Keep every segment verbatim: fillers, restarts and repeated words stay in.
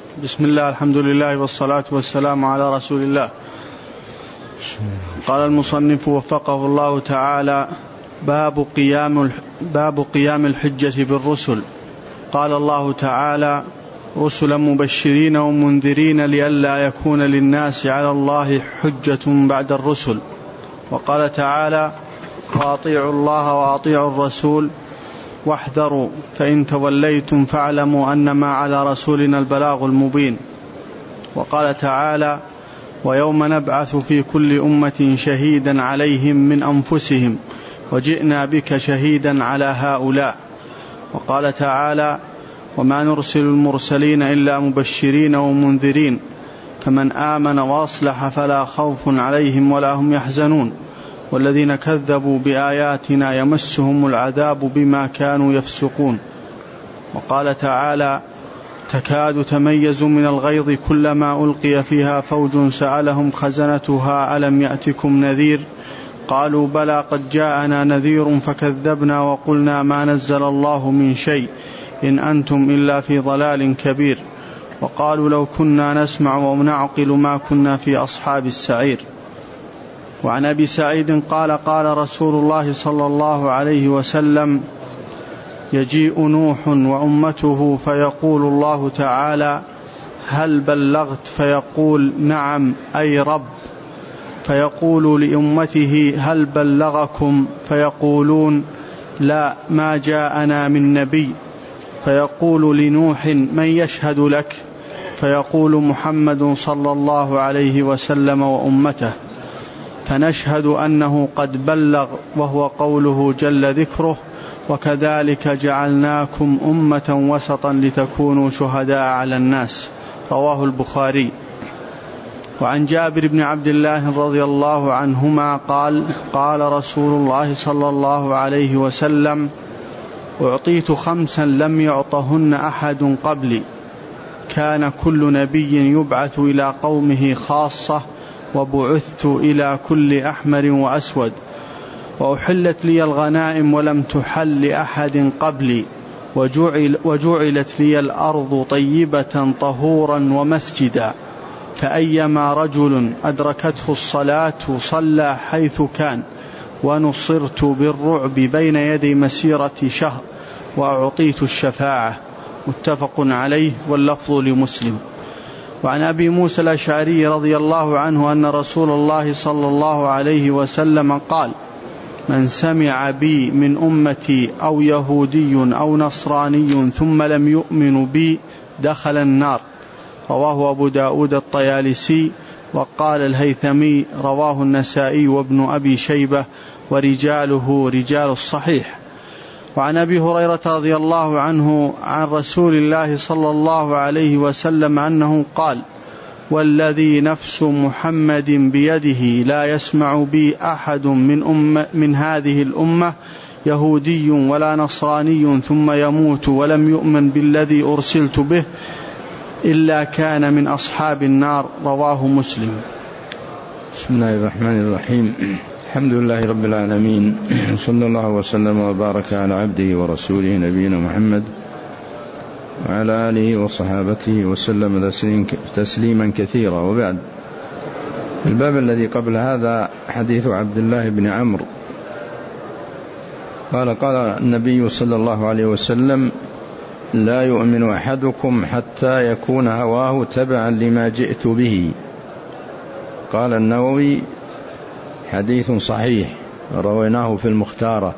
بسم الله، الحمد لله والصلاة والسلام على رسول الله. قال المصنف وفقه الله تعالى: باب قيام باب قيام الحجة بالرسل. قال الله تعالى: رسلا مبشرين ومنذرين لئلا يكون للناس على الله حجة بعد الرسل. وقال تعالى: وأطيعوا الله وأطيعوا الرسول واحذروا فإن توليتم فاعلموا أنما على رسولنا البلاغ المبين. وقال تعالى: ويوم نبعث في كل أمة شهيدا عليهم من أنفسهم وجئنا بك شهيدا على هؤلاء. وقال تعالى: وما نرسل المرسلين إلا مبشرين ومنذرين فمن آمن وأصلح فلا خوف عليهم ولا هم يحزنون والذين كذبوا بآياتنا يمسهم العذاب بما كانوا يفسقون. وقال تعالى: تكاد تميز من الغيظ كلما ألقي فيها فوج سألهم خزنتها ألم يأتكم نذير قالوا بلى قد جاءنا نذير فكذبنا وقلنا ما نزل الله من شيء إن أنتم إلا في ضلال كبير. وقالوا لو كنا نسمع ونعقل ما كنا في أصحاب السعير. وعن أبي سعيد قال: قال رسول الله صلى الله عليه وسلم: يجيء نوح وأمته فيقول الله تعالى: هل بلغت؟ فيقول: نعم أي رب. فيقول لأمته: هل بلغكم؟ فيقولون: لا ما جاءنا من نبي. فيقول لنوح: من يشهد لك؟ فيقول: محمد صلى الله عليه وسلم وأمته. فنشهد أنه قد بلغ، وهو قوله جل ذكره: وكذلك جعلناكم أمة وسطا لتكونوا شهداء على الناس. رواه البخاري. وعن جابر بن عبد الله رضي الله عنهما قال: قال رسول الله صلى الله عليه وسلم: أعطيت خمسا لم يعطهن أحد قبلي، كان كل نبي يبعث إلى قومه خاصة وبعثت إلى كل أحمر وأسود، وأحلت لي الغنائم ولم تحل لأحد قبلي، وجعل وجعلت لي الأرض طيبة طهورا ومسجدا، فأيما رجل أدركته الصلاة صلى حيث كان، ونصرت بالرعب بين يدي مسيرة شهر، وأعطيت الشفاعة. متفق عليه، واللفظ لمسلم. وعن أبي موسى الأشعري رضي الله عنه أن رسول الله صلى الله عليه وسلم قال: من سمع بي من أمتي أو يهودي أو نصراني ثم لم يؤمن بي دخل النار. رواه أبو داود الطيالسي. وقال الهيثمي: رواه النسائي وابن أبي شيبة، ورجاله رجال الصحيح. وعن أبي هريرة رضي الله عنه عن رسول الله صلى الله عليه وسلم أنه قال: والذي نفس محمد بيده لا يسمع بي أحد من, أم من هذه الأمة يهودي ولا نصراني ثم يموت ولم يؤمن بالذي أرسلت به إلا كان من أصحاب النار. رواه مسلم. بسم الله الرحمن الرحيم. الحمد لله رب العالمين، صلى الله وسلم وبارك على عبده ورسوله نبينا محمد وعلى آله وصحابته وسلم تسليما كثيرا. وبعد، الباب الذي قبل هذا حديث عبد الله بن عمرو قال: قال النبي صلى الله عليه وسلم: لا يؤمن أحدكم حتى يكون هواه تبعا لما جئت به. قال النووي: حديث صحيح، رويناه في المختارة.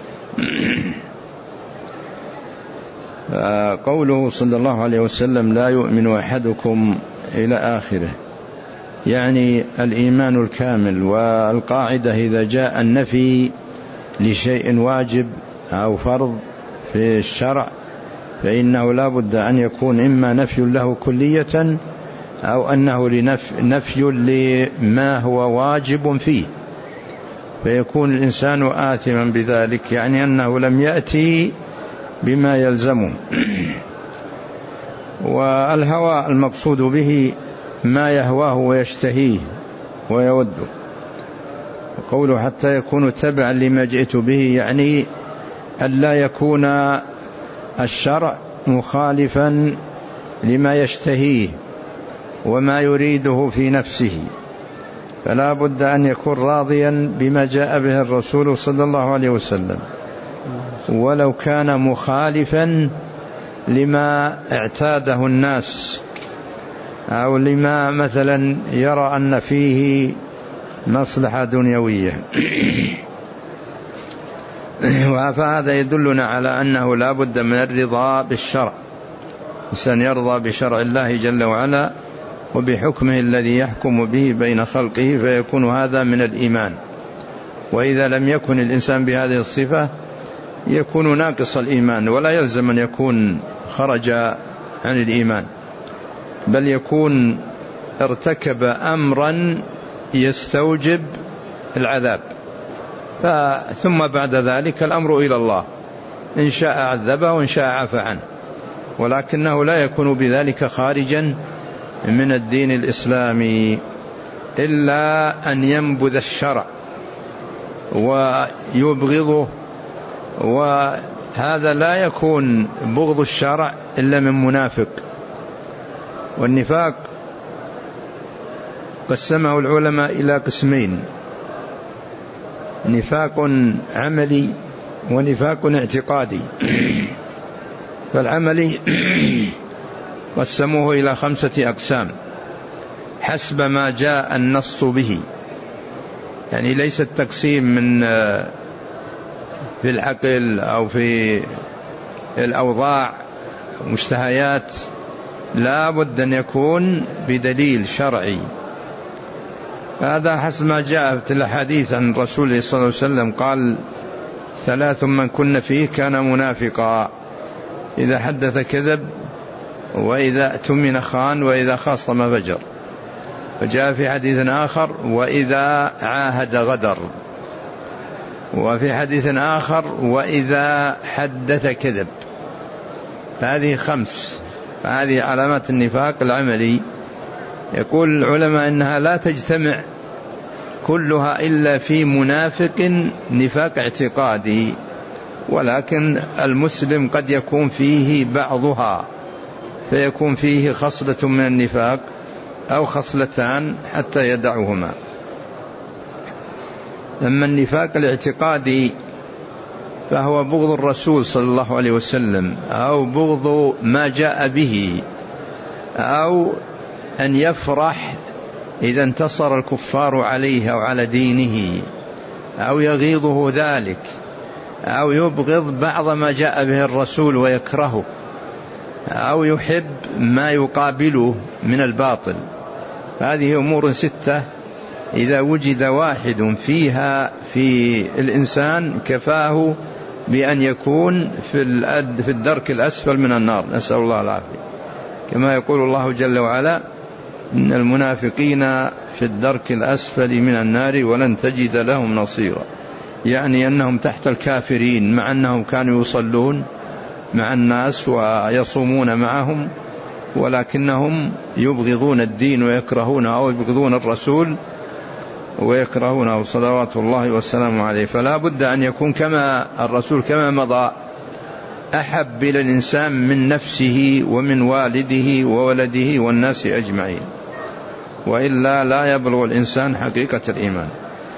قوله صلى الله عليه وسلم: لا يؤمن أحدكم إلى آخره، يعني الإيمان الكامل. والقاعدة إذا جاء النفي لشيء واجب أو فرض في الشرع فإنه لا بد أن يكون إما نفي له كلية أو أنه نفي لما هو واجب فيه، فيكون الإنسان آثما بذلك، يعني أنه لم يأتي بما يلزمه. والهوى المقصود به ما يهواه ويشتهيه ويوده. وقوله حتى يكون تبعا لما جئت به، يعني أن لا يكون الشرع مخالفا لما يشتهيه وما يريده في نفسه، فلا بد أن يكون راضيا بما جاء به الرسول صلى الله عليه وسلم، ولو كان مخالفا لما اعتاده الناس أو لما مثلا يرى أن فيه مصلحة دنيوية. فهذا يدلنا على أنه لا بد من الرضا بالشرع، إنسان يرضى بشرع الله جل وعلا وبحكمه الذي يحكم به بين خلقه، فيكون هذا من الإيمان. وإذا لم يكن الإنسان بهذه الصفة يكون ناقص الإيمان، ولا يلزم أن يكون خرج عن الإيمان، بل يكون ارتكب أمرا يستوجب العذاب، ثم بعد ذلك الأمر إلى الله، إن شاء عذبه وإن شاء عفى عنه، ولكنه لا يكون بذلك خارجا من الدين الإسلامي إلا أن ينبذ الشرع ويبغضه. وهذا لا يكون بغض الشرع إلا من منافق. والنفاق قسمه العلماء إلى قسمين: نفاق عملي ونفاق اعتقادي. فالعملي قسموه إلى خمسة أقسام حسب ما جاء النص به، يعني ليس التقسيم من في العقل أو في الأوضاع مشتهيات، لا بد أن يكون بدليل شرعي. هذا حسب ما جاء في الحديث عن الرسول صلى الله عليه وسلم قال: ثلاث من كن فيه كان منافقا، إذا حدث كذب، وإذا اؤتمن خان، وإذا خاصم فجر. فجاء في حديث آخر: وإذا عاهد غدر. وفي حديث آخر: وإذا حدث كذب. هذه خمس، هذه علامات النفاق العملي. يقول العلماء إنها لا تجتمع كلها إلا في منافق نفاق اعتقادي، ولكن المسلم قد يكون فيه بعضها، فيكون فيه خصلة من النفاق أو خصلتان حتى يدعوهما. أما النفاق الاعتقادي فهو بغض الرسول صلى الله عليه وسلم، أو بغض ما جاء به، أو أن يفرح إذا انتصر الكفار عليه أو على دينه، أو يغيظه ذلك، أو يبغض بعض ما جاء به الرسول ويكرهه، أو يحب ما يقابله من الباطل. هذه أمور ستة إذا وجد واحد فيها في الإنسان كفاه بأن يكون في الدرك الأسفل من النار، نسأل الله العافية، كما يقول الله جل وعلا: إن المنافقين في الدرك الأسفل من النار ولن تجد لهم نصيرا. يعني أنهم تحت الكافرين، مع أنهم كانوا يصلون مع الناس ويصومون معهم، ولكنهم يبغضون الدين ويكرهونه، أو يبغضون الرسول ويكرهونه صلوات الله والسلام عليه. فلا بد أن يكون كما الرسول كما مضى أحب إلى الإنسان من نفسه ومن والده وولده والناس أجمعين، وإلا لا يبلغ الإنسان حقيقة الإيمان.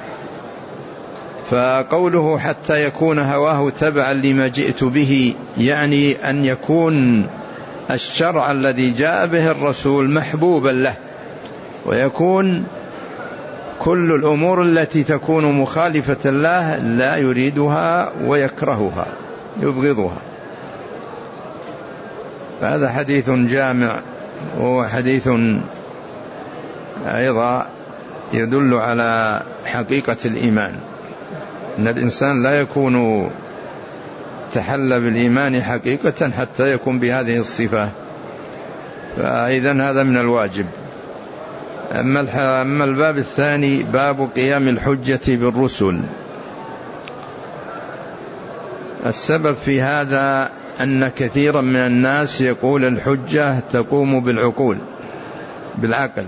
فقوله حتى يكون هواه تبعا لما جئت به، يعني أن يكون الشرع الذي جاء به الرسول محبوبا له، ويكون كل الأمور التي تكون مخالفة له لا يريدها ويكرهها يبغضها. فهذا حديث جامع، وهو حديث أيضا يدل على حقيقة الإيمان، أن الإنسان لا يكون تحلى بالإيمان حقيقة حتى يكون بهذه الصفة. فإذن هذا من الواجب. أما الباب الثاني باب قيام الحجة بالرسل. السبب في هذا أن كثيرا من الناس يقول الحجة تقوم بالعقول بالعقل،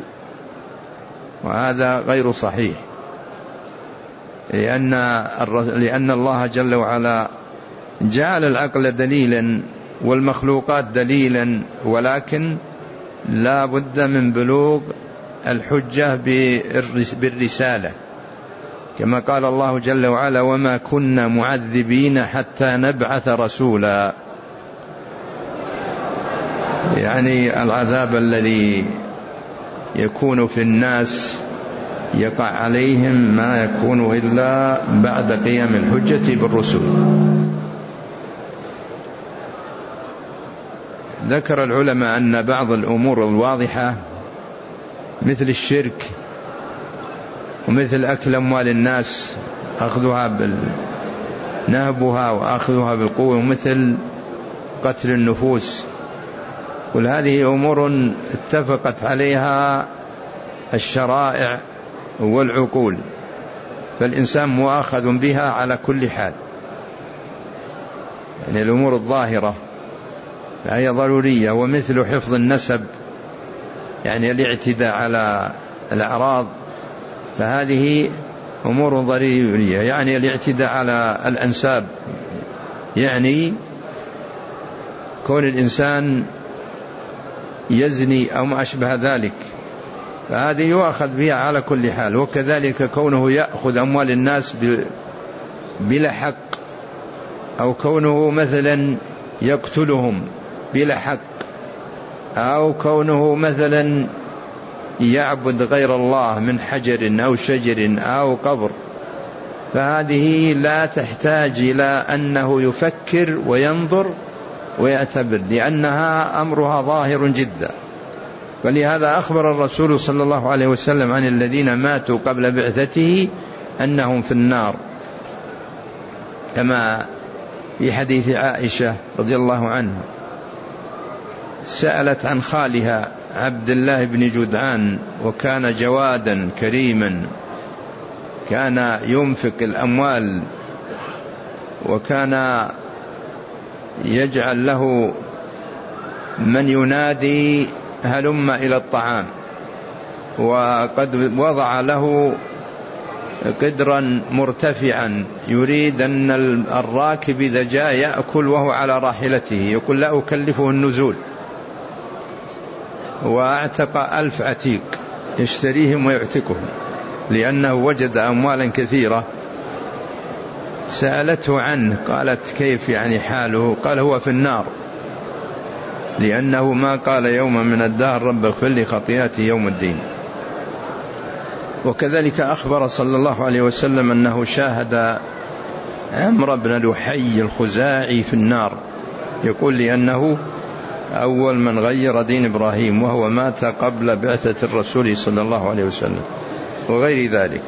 وهذا غير صحيح، لأن, لأن الله جل وعلا جعل العقل دليلا والمخلوقات دليلا، ولكن لا بد من بلوغ الحجة بالرسالة، كما قال الله جل وعلا: وما كنا معذبين حتى نبعث رسولا. يعني العذاب الذي يكون في الناس يقع عليهم ما يكون إلا بعد قيام الحجة بالرسل. ذكر العلماء أن بعض الأمور الواضحة مثل الشرك ومثل أكل أموال الناس أخذها بال... نهبها وأخذها بالقوة، ومثل قتل النفوس، كل هذه أمور اتفقت عليها الشرائع والعقول، فالإنسان مؤاخذ بها على كل حال. يعني الأمور الظاهرة هي ضرورية. ومثل حفظ النسب، يعني الاعتداء على الأعراض، فهذه أمور ضرورية. يعني الاعتداء على الأنساب، يعني كون الإنسان يزني أو ما أشبه ذلك، فهذه يؤخذ بها على كل حال. وكذلك كونه يأخذ أموال الناس بلا حق، أو كونه مثلا يقتلهم بلا حق، أو كونه مثلا يعبد غير الله من حجر أو شجر أو قبر، فهذه لا تحتاج إلى أنه يفكر وينظر ويعتبر، لأنها أمرها ظاهر جدا. ولهذا أخبر الرسول صلى الله عليه وسلم عن الذين ماتوا قبل بعثته أنهم في النار، كما في حديث عائشة رضي الله عنها سألت عن خالها عبد الله بن جدعان، وكان جوادا كريما، كان ينفق الأموال، وكان يجعل له من ينادي هلم إلى الطعام، وقد وضع له قدرا مرتفعا يريد أن الراكب إذا جاء يأكل وهو على راحلته، يقول لا أكلفه النزول. واعتق ألف عتيق يشتريهم ويعتقهم، لأنه وجد أموالا كثيرة. سألته عنه، قالت كيف يعني حاله؟ قال هو في النار، لأنه ما قال يوما من الدهر رب اغفر لي خطيئتي يوم الدين. وكذلك أخبر صلى الله عليه وسلم أنه شاهد عمرو بن لحي الخزاعي في النار، يقول لأنه أول من غير دين إبراهيم، وهو مات قبل بعثة الرسول صلى الله عليه وسلم، وغير ذلك.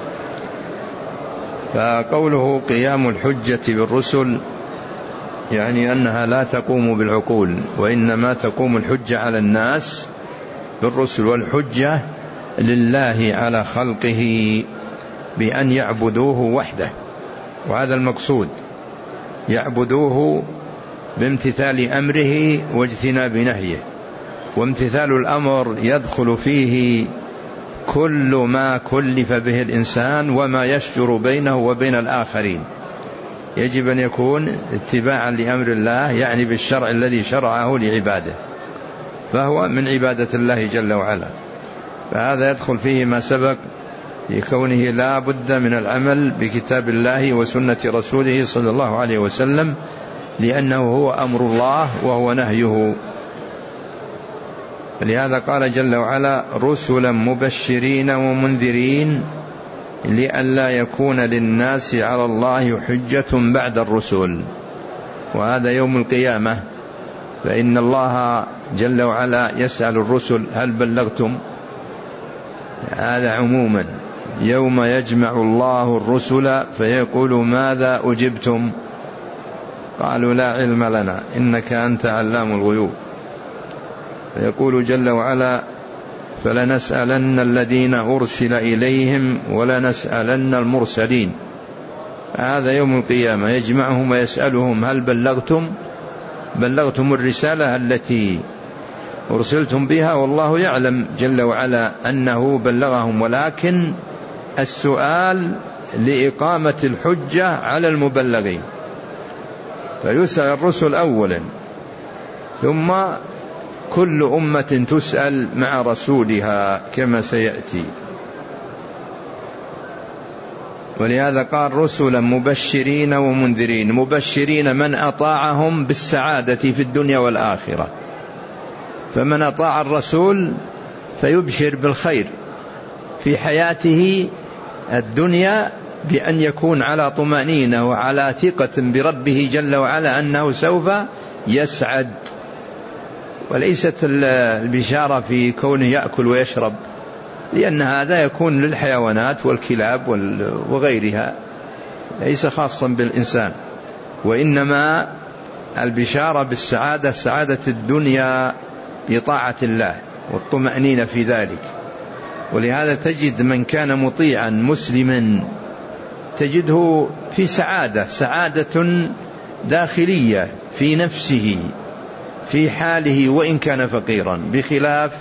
فقوله قيام الحجة بالرسل يعني أنها لا تقوم بالعقول، وإنما تقوم الحجة على الناس بالرسل، والحجة لله على خلقه بأن يعبدوه وحده، وهذا المقصود، يعبدوه بامتثال أمره واجتناب نهيه. وامتثال الأمر يدخل فيه كل ما كلف به الإنسان وما يشجر بينه وبين الآخرين، يجب أن يكون اتباعا لأمر الله، يعني بالشرع الذي شرعه لعباده، فهو من عبادة الله جل وعلا. فهذا يدخل فيه ما سبق لكونه لا بد من العمل بكتاب الله وسنة رسوله صلى الله عليه وسلم، لأنه هو أمر الله وهو نهيه. لهذا قال جل وعلا رسلا مبشرين ومنذرين لئلا يكون للناس على الله حجة بعد الرسل. وهذا يوم القيامة، فإن الله جل وعلا يسأل الرسل هل بلغتم؟ هذا عموما، يوم يجمع الله الرسل فيقول ماذا أجبتم؟ قالوا لا علم لنا إنك أنت علام الغيوب. فيقول جل وعلا فلنسألن الذين أرسل إليهم ولنسألن المرسلين. هذا يوم القيامة يجمعهم ويسألهم هل بلغتم بلغتم الرسالة التي أرسلتم بها، والله يعلم جل وعلا أنه بلغهم، ولكن السؤال لإقامة الحجة على المبلغين. فيسأل الرسل أولا، ثم كل أمة تسأل مع رسولها كما سيأتي. ولهذا قال رسلا مبشرين ومنذرين. مبشرين من أطاعهم بالسعادة في الدنيا والآخرة، فمن أطاع الرسول فيبشر بالخير في حياته الدنيا بأن يكون على طمأنينة وعلى ثقة بربه جل وعلا أنه سوف يسعد، وليست البشارة في كونه يأكل ويشرب، لأن هذا يكون للحيوانات والكلاب وغيرها، ليس خاصا بالإنسان. وإنما البشارة بالسعادة سعادة الدنيا بطاعة الله والطمأنينة في ذلك. ولهذا تجد من كان مطيعا مسلما تجده في سعادة سعادة داخلية في نفسه في حاله وإن كان فقيرا، بخلاف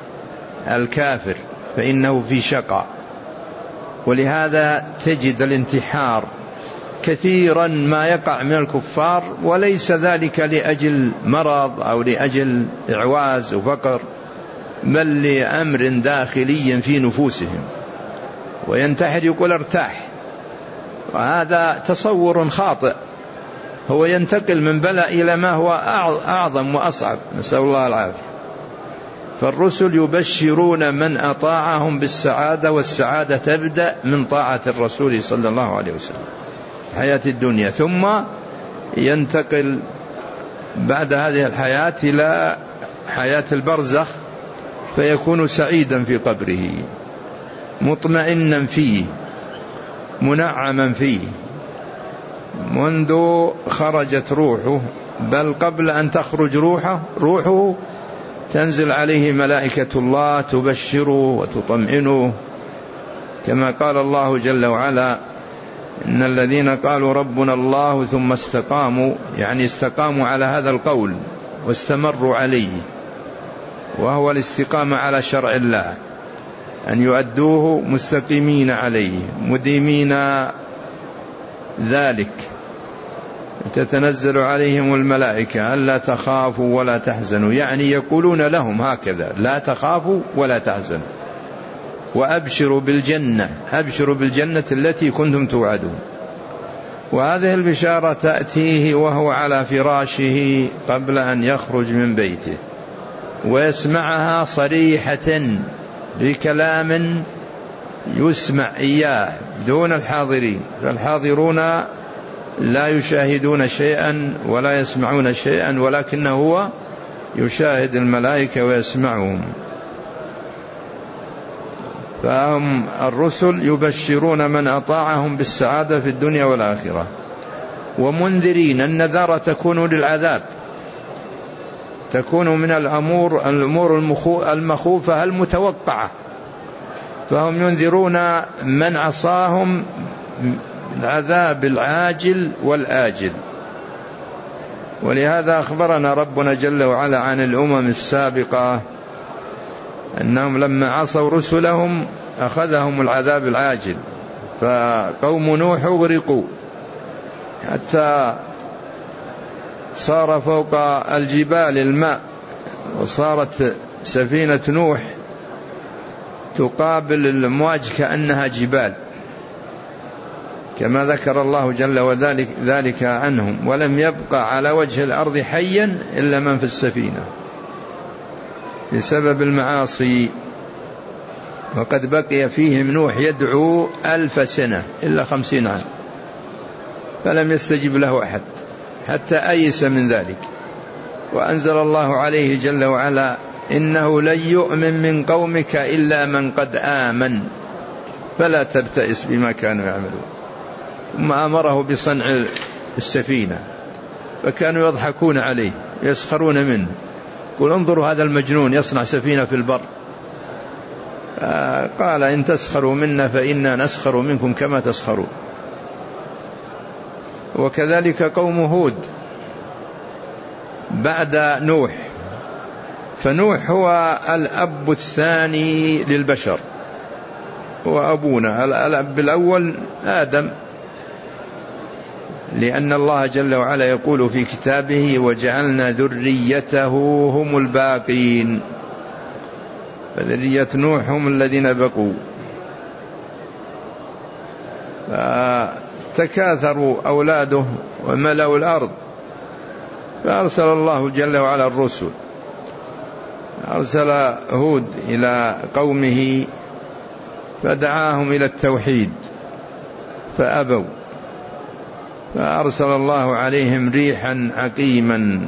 الكافر فإنه في شقاء. ولهذا تجد الانتحار كثيرا ما يقع من الكفار، وليس ذلك لأجل مرض أو لأجل إعواز وفقر، بل لأمر داخلي في نفوسهم، وينتحر يقول ارتاح، وهذا تصور خاطئ. هو ينتقل من بلاء إلى ما هو أعظم وأصعب، نسأل الله العافية. فالرسل يبشرون من أطاعهم بالسعادة، والسعادة تبدأ من طاعة الرسول صلى الله عليه وسلم حياة الدنيا، ثم ينتقل بعد هذه الحياة إلى حياة البرزخ، فيكون سعيدا في قبره مطمئنا فيه منعما فيه منذ خرجت روحه، بل قبل أن تخرج روحه روحه تنزل عليه ملائكة الله تبشره وتطمئنه، كما قال الله جل وعلا إن الذين قالوا ربنا الله ثم استقاموا، يعني استقاموا على هذا القول واستمروا عليه، وهو الاستقامة على شرع الله، أن يؤدوه مستقيمين عليه مديمين ذلك، تتنزل عليهم الملائكة ألا تخافوا ولا تحزنوا، يعني يقولون لهم هكذا لا تخافوا ولا تحزنوا وأبشروا بالجنة، أبشروا بالجنة التي كنتم توعدون. وهذه البشارة تأتيه وهو على فراشه قبل أن يخرج من بيته، ويسمعها صريحة بكلام يسمع إياه دون الحاضرين، فالحاضرون لا يشاهدون شيئا ولا يسمعون شيئا، ولكنه هو يشاهد الملائكة ويسمعهم. فهم الرسل يبشرون من أطاعهم بالسعادة في الدنيا والآخرة، ومنذرين. النذارة تكون للعذاب، تكون من الأمور الأمور المخوفة المتوقعة، فهم ينذرون من عصاهم العذاب العاجل والآجل. ولهذا أخبرنا ربنا جل وعلا عن الأمم السابقة أنهم لما عصوا رسلهم أخذهم العذاب العاجل، فقوم نوح أغرقوا حتى صار فوق الجبال الماء، وصارت سفينة نوح تقابل الأمواج كأنها جبال، كما ذكر الله جل وذلك ذلك عنهم، ولم يبقى على وجه الأرض حيا إلا من في السفينة بسبب المعاصي. وقد بقي فيهم نوح يدعو ألف سنة إلا خمسين عام فلم يستجب له أحد حتى أيس من ذلك، وأنزل الله عليه جل وعلا إنه لن يؤمن من قومك إلا من قد آمن فلا تبتئس بما كانوا يعملون. ثم أمره بصنع السفينة، فكانوا يضحكون عليه يسخرون منه، قل انظروا هذا المجنون يصنع سفينة في البر. قال إن تسخروا منا فإنا نسخر منكم كما تسخرون. وكذلك قوم هود بعد نوح، فنوح هو الأب الثاني للبشر، هو أبونا. الأب الأول آدم، لأن الله جل وعلا يقول في كتابه وجعلنا ذريته هم الباقين، فذرية نوح هم الذين بقوا. فتكاثروا أولاده وملأوا الأرض، فأرسل الله جل وعلا الرسل. أرسل هود إلى قومه فدعاهم إلى التوحيد فأبوا، فأرسل الله عليهم ريحا عقيما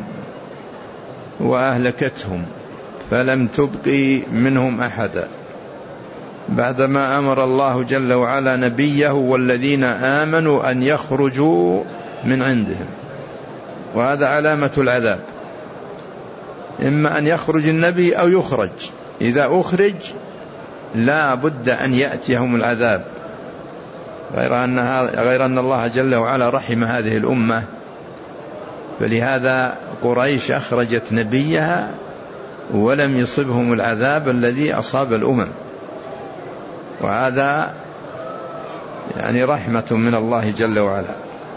وأهلكتهم فلم تبقي منهم أحدا، بعدما أمر الله جل وعلا نبيه والذين آمنوا أن يخرجوا من عندهم. وهذا علامة العذاب، إما أن يخرج النبي أو يخرج. إذا أخرج لا بد أن يأتيهم العذاب، غير أن, غير أن الله جل وعلا رحم هذه الأمة، فلهذا قريش أخرجت نبيها ولم يصبهم العذاب الذي أصاب الأمم، وهذا يعني رحمة من الله جل وعلا.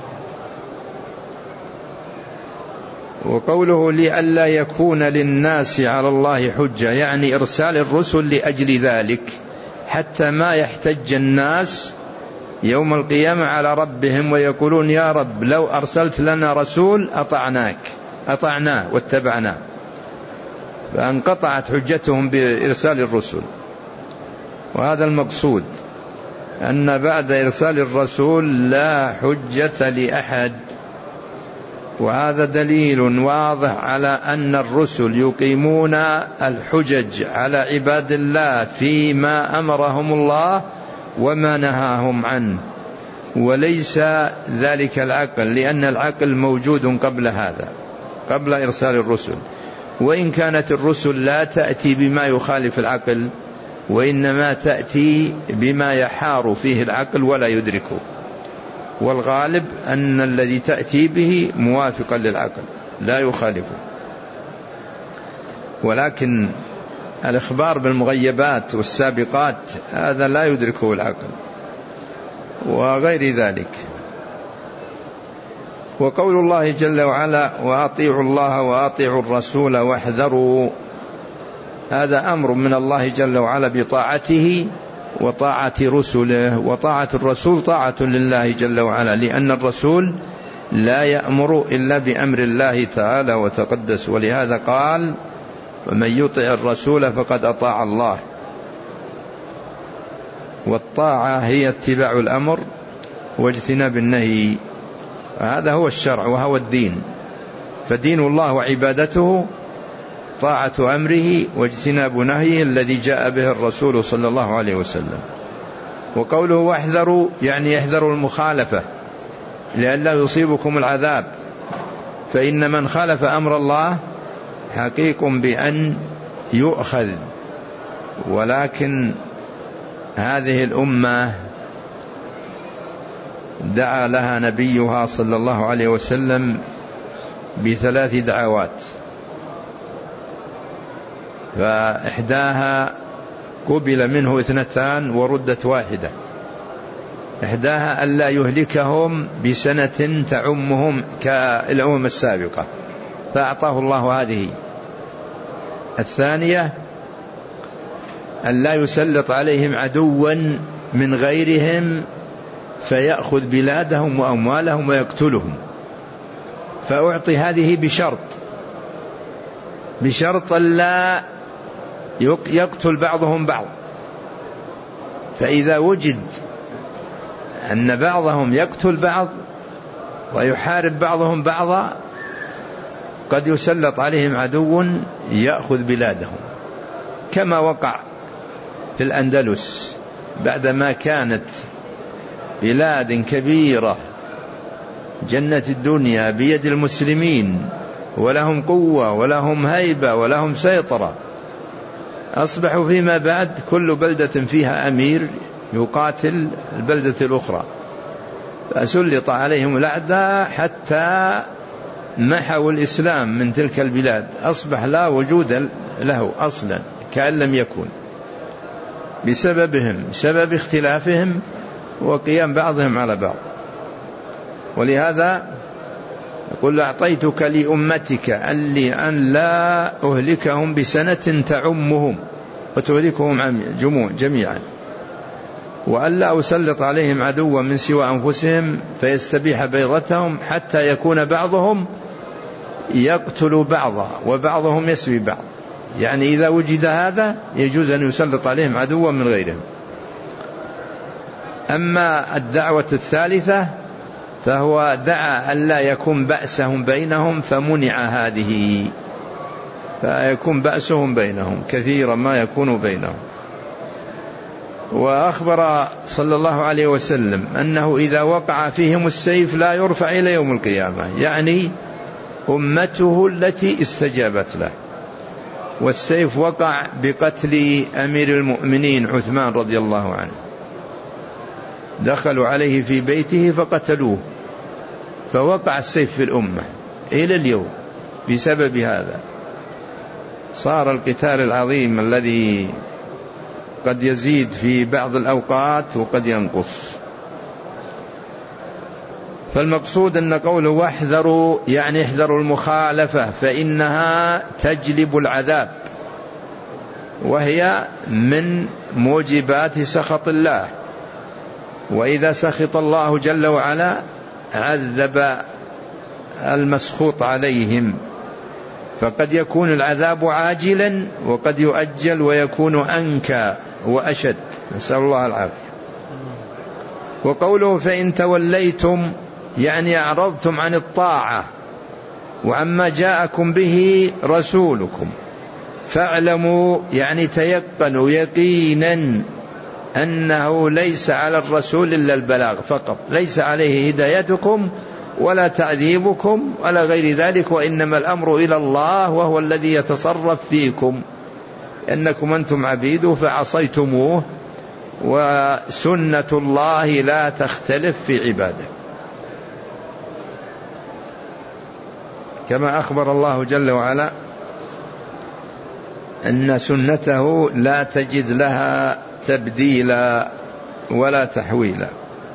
وقوله لئلا يكون للناس على الله حجة، يعني إرسال الرسل لأجل ذلك، حتى ما يحتج الناس يوم القيامة على ربهم ويقولون يا رب لو أرسلت لنا رسول أطعناك أطعناه واتبعناه، فانقطعت حجتهم بإرسال الرسل. وهذا المقصود، أن بعد إرسال الرسول لا حجة لأحد. وهذا دليل واضح على أن الرسل يقيمون الحجج على عباد الله فيما أمرهم الله وما نهاهم عنه، وليس ذلك العقل، لأن العقل موجود قبل هذا، قبل إرسال الرسل. وإن كانت الرسل لا تأتي بما يخالف العقل، وإنما تأتي بما يحار فيه العقل ولا يدركه، والغالب أن الذي تأتي به موافقا للعقل لا يخالفه. ولكن الإخبار بالمغيبات والسابقات هذا لا يدركه العقل وغير ذلك. وقول الله جل وعلا وأطيعوا الله وأطيعوا الرسول واحذروا، هذا أمر من الله جل وعلا بطاعته وطاعة رسله. وطاعة الرسول طاعة لله جل وعلا، لأن الرسول لا يأمر إلا بأمر الله تعالى وتقدس. ولهذا قال ومن يطع الرسول فقد أطاع الله. والطاعة هي اتباع الأمر واجتناب النهي، هذا هو الشرع وهو الدين. فدين الله وعبادته طاعة أمره واجتناب نهيه الذي جاء به الرسول صلى الله عليه وسلم. وقوله واحذروا يعني يحذروا المخالفة لئلا يصيبكم العذاب، فإن من خالف أمر الله حقيق بأن يؤخذ. ولكن هذه الأمة دعا لها نبيها صلى الله عليه وسلم بثلاث دعوات، فإحداها قبل منه اثنتان وردت واحدة. إحداها ألا يهلكهم بسنة تعمهم كالأمم السابقة، فأعطاه الله هذه. الثانية ألا يسلط عليهم عدوا من غيرهم فيأخذ بلادهم وأموالهم ويقتلهم، فأعطي هذه بشرط بشرط لا يقتل بعضهم بعض. فإذا وجد أن بعضهم يقتل بعض ويحارب بعضهم بعضا قد يسلط عليهم عدو يأخذ بلادهم، كما وقع في الأندلس بعدما كانت بلاد كبيرة جنة الدنيا بيد المسلمين ولهم قوة ولهم هيبة ولهم سيطرة، أصبحوا فيما بعد كل بلدة فيها أمير يقاتل البلدة الأخرى، فسلط عليهم الأعداء حتى محوا الإسلام من تلك البلاد، أصبح لا وجود له أصلا كأن لم يكن، بسببهم، بسبب اختلافهم وقيام بعضهم على بعض. ولهذا يقول أعطيتك لأمتك أن لا أهلكهم بسنة تعمهم وتهلكهم جميعا، وألا أسلط عليهم عدوا من سوى أنفسهم فيستبيح بيضتهم حتى يكون بعضهم يقتل بعضا وبعضهم يسوي بعض. يعني إذا وجد هذا يجوز أن يسلط عليهم عدوا من غيرهم. أما الدعوة الثالثة فهو دعا ألا يكون بأسهم بينهم فمنع هذه، فيكون بأسهم بينهم كثيرا ما يكون بينهم. وأخبر صلى الله عليه وسلم أنه إذا وقع فيهم السيف لا يرفع إلى يوم القيامة، يعني أمته التي استجابت له. والسيف وقع بقتل أمير المؤمنين عثمان رضي الله عنه، دخلوا عليه في بيته فقتلوه، فوقع السيف في الأمة إلى اليوم بسبب هذا. صار القتال العظيم الذي قد يزيد في بعض الأوقات وقد ينقص. فالمقصود أن قوله واحذروا يعني احذروا المخالفة فإنها تجلب العذاب، وهي من موجبات سخط الله، وإذا سخط الله جل وعلا عذب المسخوط عليهم، فقد يكون العذاب عاجلا وقد يؤجل ويكون أنكى وأشد، نسأل الله العافية. وقوله فإن توليتم يعني أعرضتم عن الطاعة وعما جاءكم به رسولكم، فاعلموا يعني تيقنوا يقينا أنه ليس على الرسول إلا البلاغ فقط، ليس عليه هدايتكم ولا تعذيبكم ولا غير ذلك، وإنما الأمر إلى الله وهو الذي يتصرف فيكم، إنكم أنتم عبيده فعصيتموه، وسنة الله لا تختلف في عباده، كما أخبر الله جل وعلا أن سنته لا تجد لها تبديلا ولا تحويلا.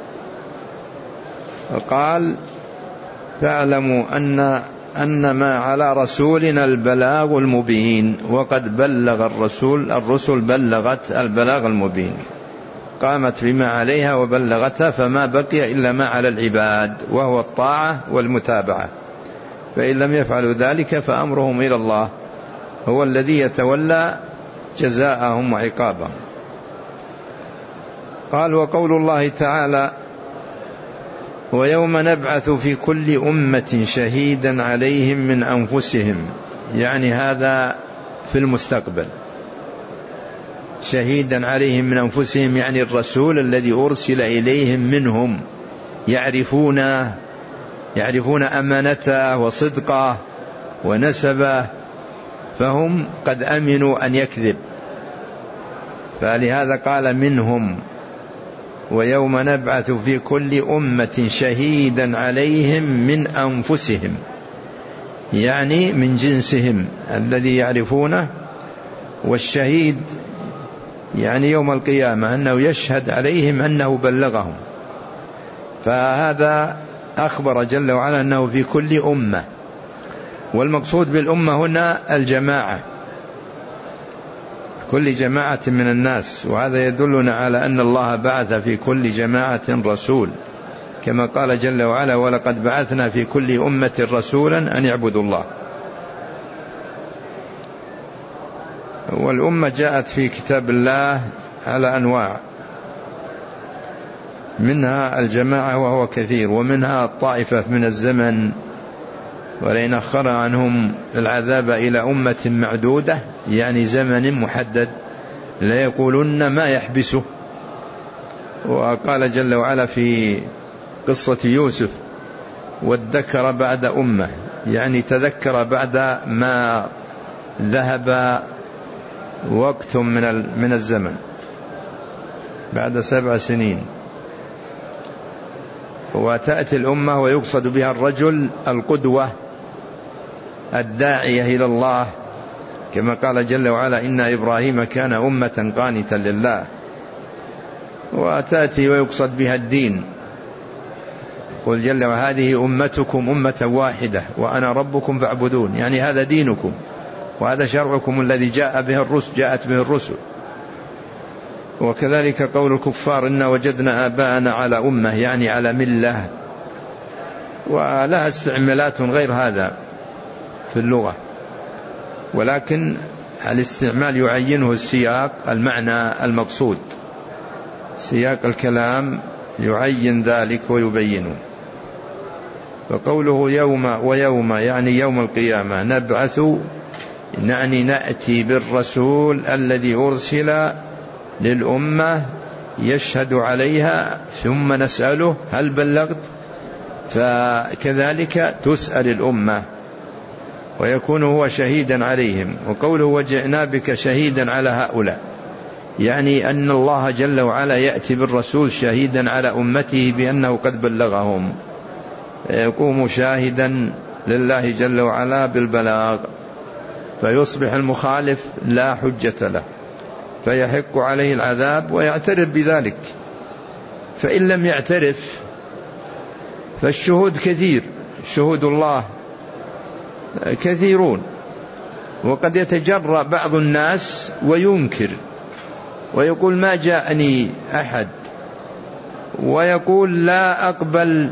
وقال فاعلموا أن أن ما على رسولنا البلاغ المبين، وقد بلغ الرسول الرسل بلغت البلاغ المبين، قامت بما عليها وبلغتها، فما بقي إلا ما على العباد وهو الطاعة والمتابعة، فإن لم يفعلوا ذلك فأمرهم إلى الله، هو الذي يتولى جزاءهم وعقابهم. قال وقول الله تعالى ويوم نبعث في كل أمة شهيدا عليهم من أنفسهم، يعني هذا في المستقبل، شهيدا عليهم من أنفسهم يعني الرسول الذي أرسل إليهم منهم، يعرفونه يعرفون أمانته وصدقه ونسبه، فهم قد أمنوا أن يكذب، فلهذا قال منهم ويوم نبعث في كل أمة شهيدا عليهم من أنفسهم، يعني من جنسهم الذي يعرفونه، والشهيد يعني يوم القيامة أنه يشهد عليهم أنه بلغهم، فهذا أخبر جل وعلا أنه في كل أمة، والمقصود بالأمة هنا الجماعة، كل جماعة من الناس، وهذا يدلنا على أن الله بعث في كل جماعة رسول، كما قال جل وعلا ولقد بعثنا في كل أمة رسولا أن يعبدوا الله. والأمة جاءت في كتاب الله على أنواع، منها الجماعة وهو كثير، ومنها الطائفة من الزمن، ولئن أخر عنهم العذاب إلى أمة معدودة يعني زمن محدد لا يقولن ما يحبسه. وقال جل وعلا في قصة يوسف وادكر بعد أمة، يعني تذكر بعد ما ذهب وقت من من الزمن، بعد سبع سنين. وتأتي الأمة ويقصد بها الرجل القدوة الداعية إلى الله، كما قال جل وعلا إن إبراهيم كان أمة قانتا لله. وتأتي ويقصد بها الدين، قل جل وعلا هذه أمتكم أمة واحدة وأنا ربكم فاعبدون، يعني هذا دينكم وهذا شرعكم الذي جاء به الرسل جاءت به الرسل. وكذلك قول الكفار إنا وجدنا آباءنا على أمة، يعني على ملة، ولها استعمالات غير هذا في اللغة، ولكن الاستعمال يعينه السياق المعنى المقصود، سياق الكلام يعين ذلك ويبينه. فقوله يوم ويوم يعني يوم القيامة نبعث، يعني نأتي بالرسول الذي أرسل للأمة يشهد عليها ثم نسأله هل بلغت، فكذلك تسأل الأمة ويكون هو شهيدا عليهم. وقوله وجئنا بك شهيدا على هؤلاء، يعني أن الله جل وعلا يأتي بالرسول شهيدا على أمته بأنه قد بلغهم، يقوم شاهدا لله جل وعلا بالبلاغ، فيصبح المخالف لا حجة له فيحق عليه العذاب ويعترف بذلك. فإن لم يعترف فالشهود كثير، شهود الله كثيرون، وقد يتجرأ بعض الناس وينكر ويقول ما جاءني أحد، ويقول لا أقبل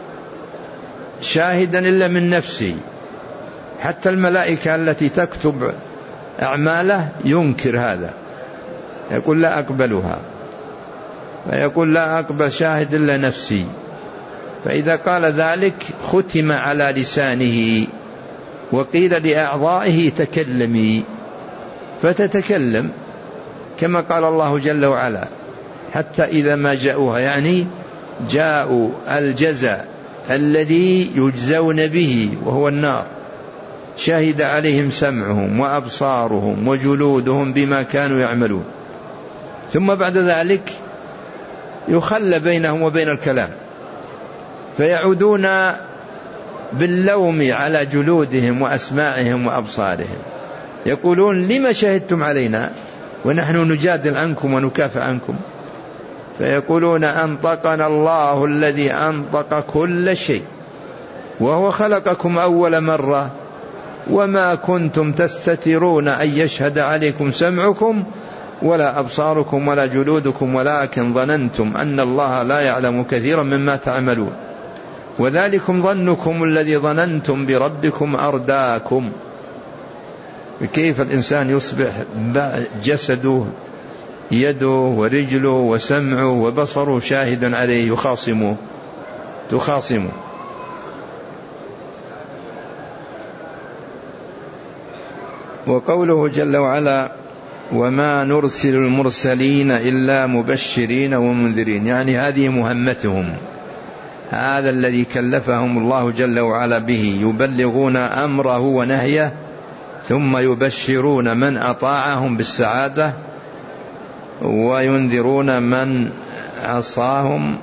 شاهدا إلا من نفسي. حتى الملائكة التي تكتب أعماله ينكر هذا، يقول لا أقبلها، ويقول لا أقبل شاهد إلا نفسي. فإذا قال ذلك ختم على لسانه وقيل لأعضائه تكلمي، فتتكلم كما قال الله جل وعلا حتى إذا ما جاءوها، يعني جاءوا الجزاء الذي يجزون به وهو النار، شهد عليهم سمعهم وأبصارهم وجلودهم بما كانوا يعملون، ثم بعد ذلك يخلى بينهم وبين الكلام، فيعودون باللوم على جلودهم وأسماعهم وأبصارهم، يقولون لما شهدتم علينا ونحن نجادل عنكم ونكافئ عنكم؟ فيقولون أنطقنا الله الذي أنطق كل شيء وهو خلقكم أول مرة وما كنتم تستترون أن يشهد عليكم سمعكم ولا أبصاركم ولا جلودكم ولكن ظننتم أن الله لا يعلم كثيرا مما تعملون وذلكم ظنكم الذي ظننتم بربكم أرداكم. كيف الإنسان يصبح جسده يده ورجله وسمعه وبصره شاهدا عليه يخاصمه تخاصمه. وقوله جل وعلا وما نرسل المرسلين إلا مبشرين ومنذرين، يعني هذه مهمتهم، هذا الذي كلفهم الله جل وعلا به، يبلغون أمره ونهيه ثم يبشرون من أطاعهم بالسعادة وينذرون من عصاهم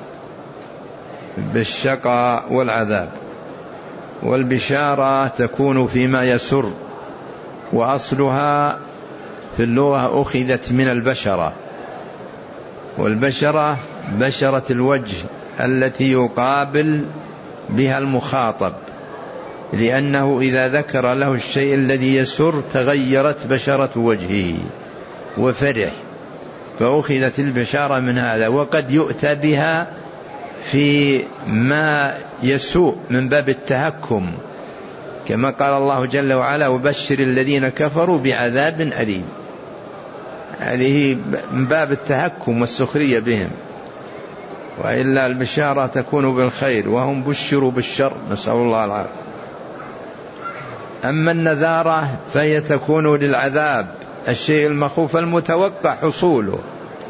بالشقاء والعذاب. والبشارة تكون فيما يسر، وأصلها في اللغة أخذت من البشرة، والبشرة بشرة الوجه التي يقابل بها المخاطب، لأنه إذا ذكر له الشيء الذي يسر تغيرت بشرة وجهه وفرح، فأخذت البشارة من هذا. وقد يؤتى بها في ما يسوء من باب التهكم، كما قال الله جل وعلا وبشر الذين كفروا بعذاب أليم، هذه من باب التهكم والسخرية بهم، وإلا البشارة تكون بالخير وهم بشروا بالشر، نسأل الله العافية. أما النذارة فهي تكون للعذاب، الشيء المخوف المتوقع حصوله،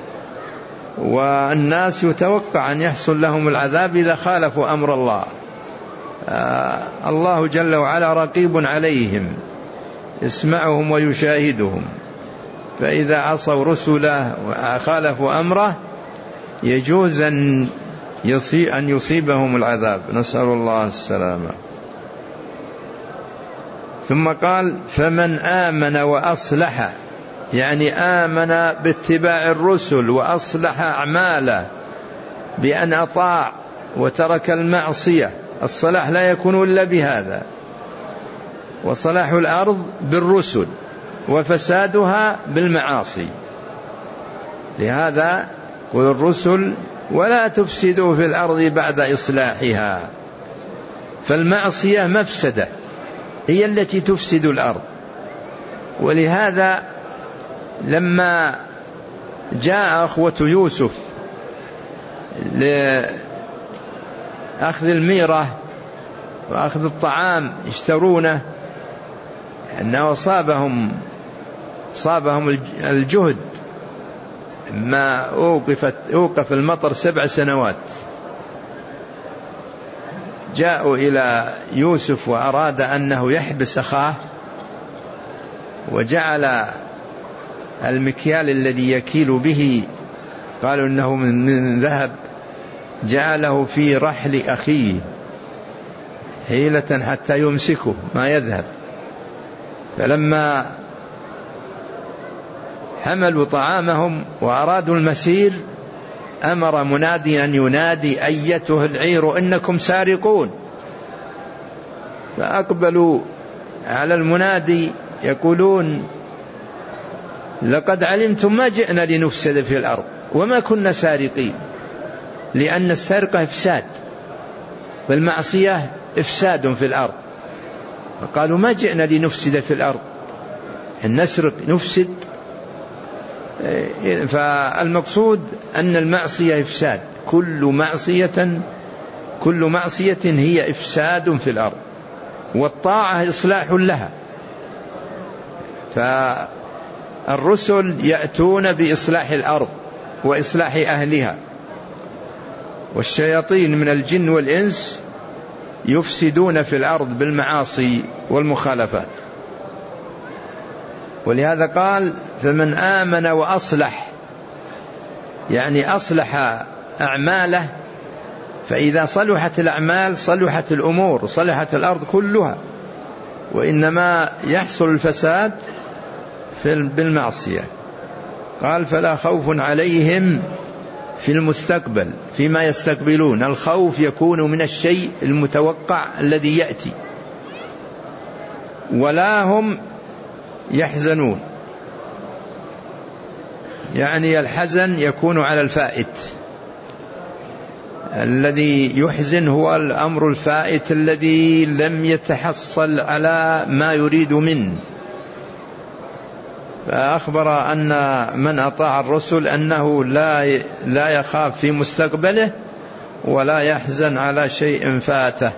والناس يتوقع أن يحصل لهم العذاب إذا خالفوا أمر الله. آه الله جل وعلا رقيب عليهم يسمعهم ويشاهدهم، فإذا عصوا رسله وخالفوا أمره يجوز أن يصيبهم العذاب، نسأل الله السلامة. ثم قال فمن آمن وأصلح، يعني آمن باتباع الرسل وأصلح أعماله بأن أطاع وترك المعصية. الصلاح لا يكون إلا بهذا، وصلاح الأرض بالرسل وفسادها بالمعاصي. لهذا قل الرسل ولا تفسدوا في الأرض بعد إصلاحها. فالمعصية مفسدة هي التي تفسد الأرض. ولهذا لما جاء أخوة يوسف لأخذ الميرة وأخذ الطعام يشترونه، أنه صابهم صابهم الجهد، ما أوقفت أوقف المطر سبع سنوات. جاءوا إلى يوسف وأراد أنه يحبس أخاه، وجعل المكيال الذي يكيل به، قالوا إنه من ذهب، جعله في رحل أخيه حيلة حتى يمسكه ما يذهب. فلما حملوا طعامهم وأرادوا المسير، أمر منادي أن ينادي أيته العير إنكم سارقون. فأقبلوا على المنادي يقولون لقد علمتم ما جئنا لنفسد في الأرض وما كنا سارقين، لأن السرقة إفساد والمعصية إفساد في الأرض. فقالوا ما جئنا لنفسد في الأرض، إن نسرق نفسد. فالمقصود أن المعصية إفساد، كل معصية كل معصية هي إفساد في الأرض، والطاعة إصلاح لها. فالرسل يأتون بإصلاح الأرض وإصلاح أهلها، والشياطين من الجن والإنس يفسدون في الأرض بالمعاصي والمخالفات. ولهذا قال فمن آمن وأصلح، يعني أصلح أعماله. فإذا صلحت الأعمال صلحت الأمور، صلحت الأرض كلها. وإنما يحصل الفساد بالمعصية. قال فلا خوف عليهم في المستقبل فيما يستقبلون. الخوف يكون من الشيء المتوقع الذي يأتي، ولا هم يحزنون، يعني الحزن يكون على الفائت. الذي يحزن هو الأمر الفائت الذي لم يتحصل على ما يريد منه. فأخبر أن من أطاع الرسل أنه لا لا يخاف في مستقبله ولا يحزن على شيء فاته.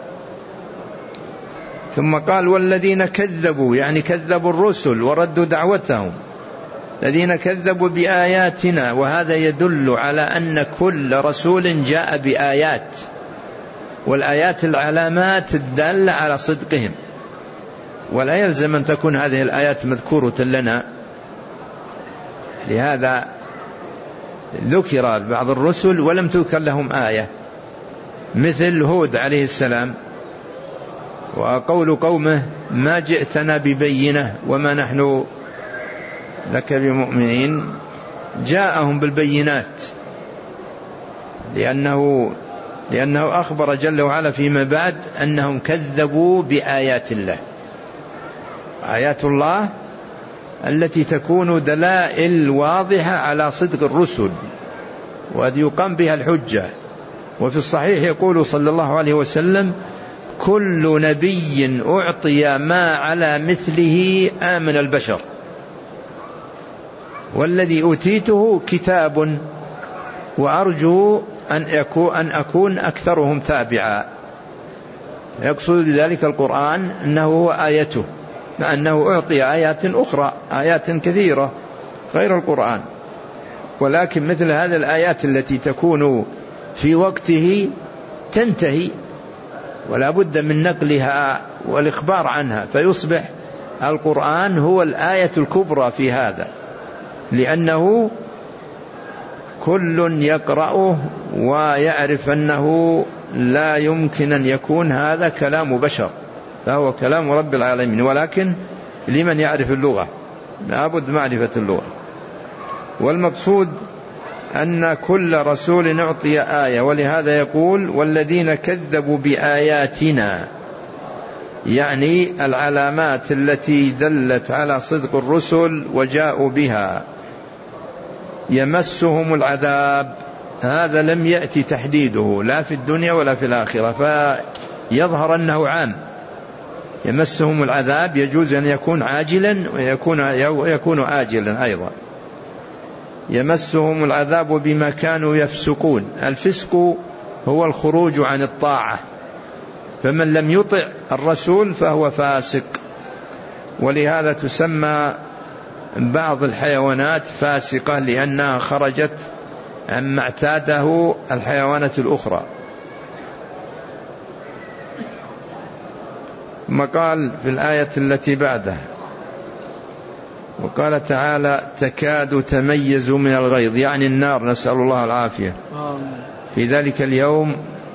ثم قال والذين كذبوا، يعني كذبوا الرسل وردوا دعوتهم، الذين كذبوا بآياتنا. وهذا يدل على أن كل رسول جاء بآيات، والآيات العلامات الدالة على صدقهم، ولا يلزم أن تكون هذه الآيات مذكورة لنا. لهذا ذكر بعض الرسل ولم تذكر لهم آية، مثل هود عليه السلام وقول قومه ما جئتنا ببينة وما نحن لك بمؤمنين. جاءهم بالبينات، لأنه لأنه أخبر جل وعلا فيما بعد أنهم كذبوا بآيات الله. آيات الله التي تكون دلائل واضحة على صدق الرسل، وهذه يقام بها الحجة. وفي الصحيح يقول صلى الله عليه وسلم كل نبي أعطي ما على مثله آمن البشر، والذي أوتيته كتاب وأرجو أن أكون, أن أكون أكثرهم تابعا. يقصد بذلك القرآن أنه هو آيته، مع أنه أعطي آيات أخرى، آيات كثيرة غير القرآن، ولكن مثل هذه الآيات التي تكون في وقته تنتهي ولا بد من نقلها والإخبار عنها، فيصبح القرآن هو الآية الكبرى في هذا، لأنه كل يقرأه ويعرف أنه لا يمكن أن يكون هذا كلام بشر، فهو كلام رب العالمين. ولكن لمن يعرف اللغة، لا بد معرفة اللغة. والمقصود أن كل رسول أعطي آية، ولهذا يقول والذين كذبوا بآياتنا، يعني العلامات التي دلت على صدق الرسل وجاءوا بها، يمسهم العذاب. هذا لم يأتي تحديده لا في الدنيا ولا في الآخرة، فيظهر أنه عام. يمسهم العذاب يجوز أن يكون عاجلا ويكون يكون آجلا أيضا. يمسهم العذاب بما كانوا يفسقون. الفسق هو الخروج عن الطاعة، فمن لم يطع الرسول فهو فاسق. ولهذا تسمى بعض الحيوانات فاسقة لأنها خرجت عما اعتاده الحيوانات الأخرى. ثم قال في الآية التي بعدها وقال تعالى تكاد تميز من الغيظ، يعني النار، نسأل الله العافية. في ذلك اليوم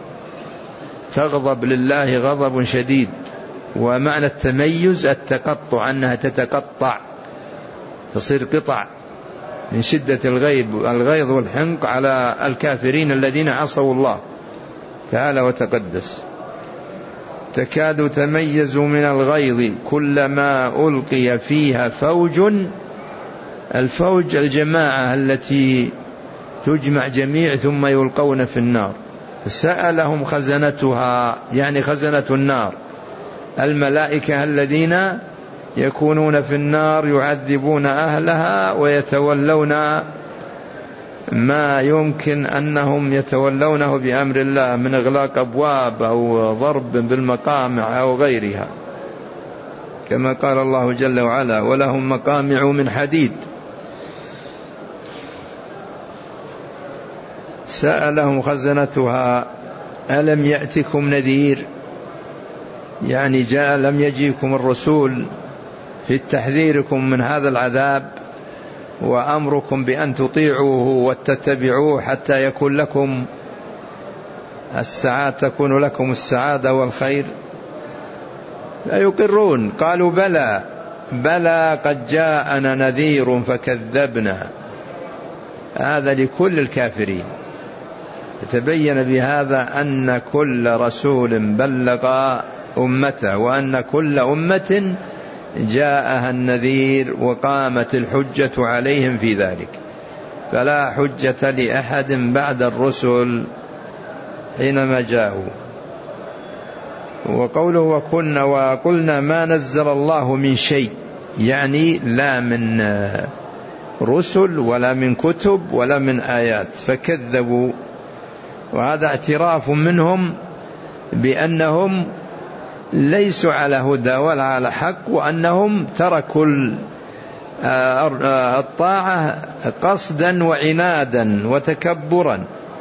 تغضب لله غضب شديد. ومعنى التميز التقطع، أنها تتقطع تصير قطع من شدة الغيظ الغيظ والحنق على الكافرين الذين عصوا الله تعالى وتقدس. تكاد تميز من الغيظ كلما ألقي فيها فوج. الفوج الجماعة التي تجمع جميع ثم يلقون في النار. سألهم خزنتها، يعني خزنة النار، الملائكة الذين يكونون في النار يعذبون أهلها ويتولون ما يمكن أنهم يتولونه بأمر الله من إغلاق أبواب أو ضرب بالمقامع أو غيرها، كما قال الله جل وعلا ولهم مقامع من حديد. سألهم خزنتها ألم يأتكم نذير، يعني جاء لم يجيكم الرسول في تحذيركم من هذا العذاب وأمركم بأن تطيعوه وتتبعوه حتى يكون لكم السعادة، تكون لكم السعادة والخير. لا يقرون. قالوا بلى بلى قد جاءنا نذير فكذبنا. هذا لكل الكافرين. تبين بهذا أن كل رسول بلغ أمته، وأن كل أمة جاءها النذير وقامت الحجة عليهم في ذلك، فلا حجة لأحد بعد الرسل حينما جاءوا. وقوله وكنا وقلنا ما نزل الله من شيء، يعني لا من رسل ولا من كتب ولا من آيات، فكذبوا. وهذا اعتراف منهم بأنهم ليسوا على هدى ولا على حق، وأنهم تركوا الطاعة قصدا وعنادا وتكبرا.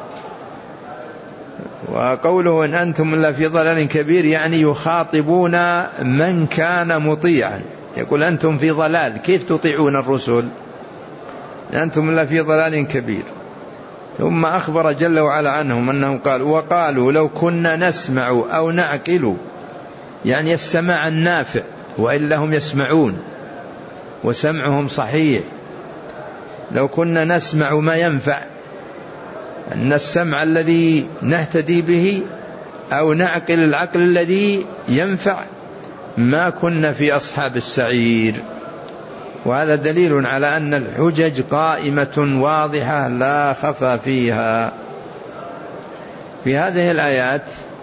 وقوله إن أنتم إلا في ضلال كبير، يعني يخاطبون من كان مطيعا. يقول أنتم في ضلال، كيف تطيعون الرسل؟ أنتم إلا في ضلال كبير. ثم أخبر جل وعلا عنهم أنهم قالوا وقالوا لو كنا نسمع أو نعقل، يعني السماع النافع، وإلا هم يسمعون وسمعهم صحيح. لو كنا نسمع ما ينفع، أن السمع الذي نهتدي به، أو نعقل العقل الذي ينفع، ما كنا في أصحاب السعير. وهذا دليل على أن الحجج قائمة واضحة لا خفى فيها. في هذه الآيات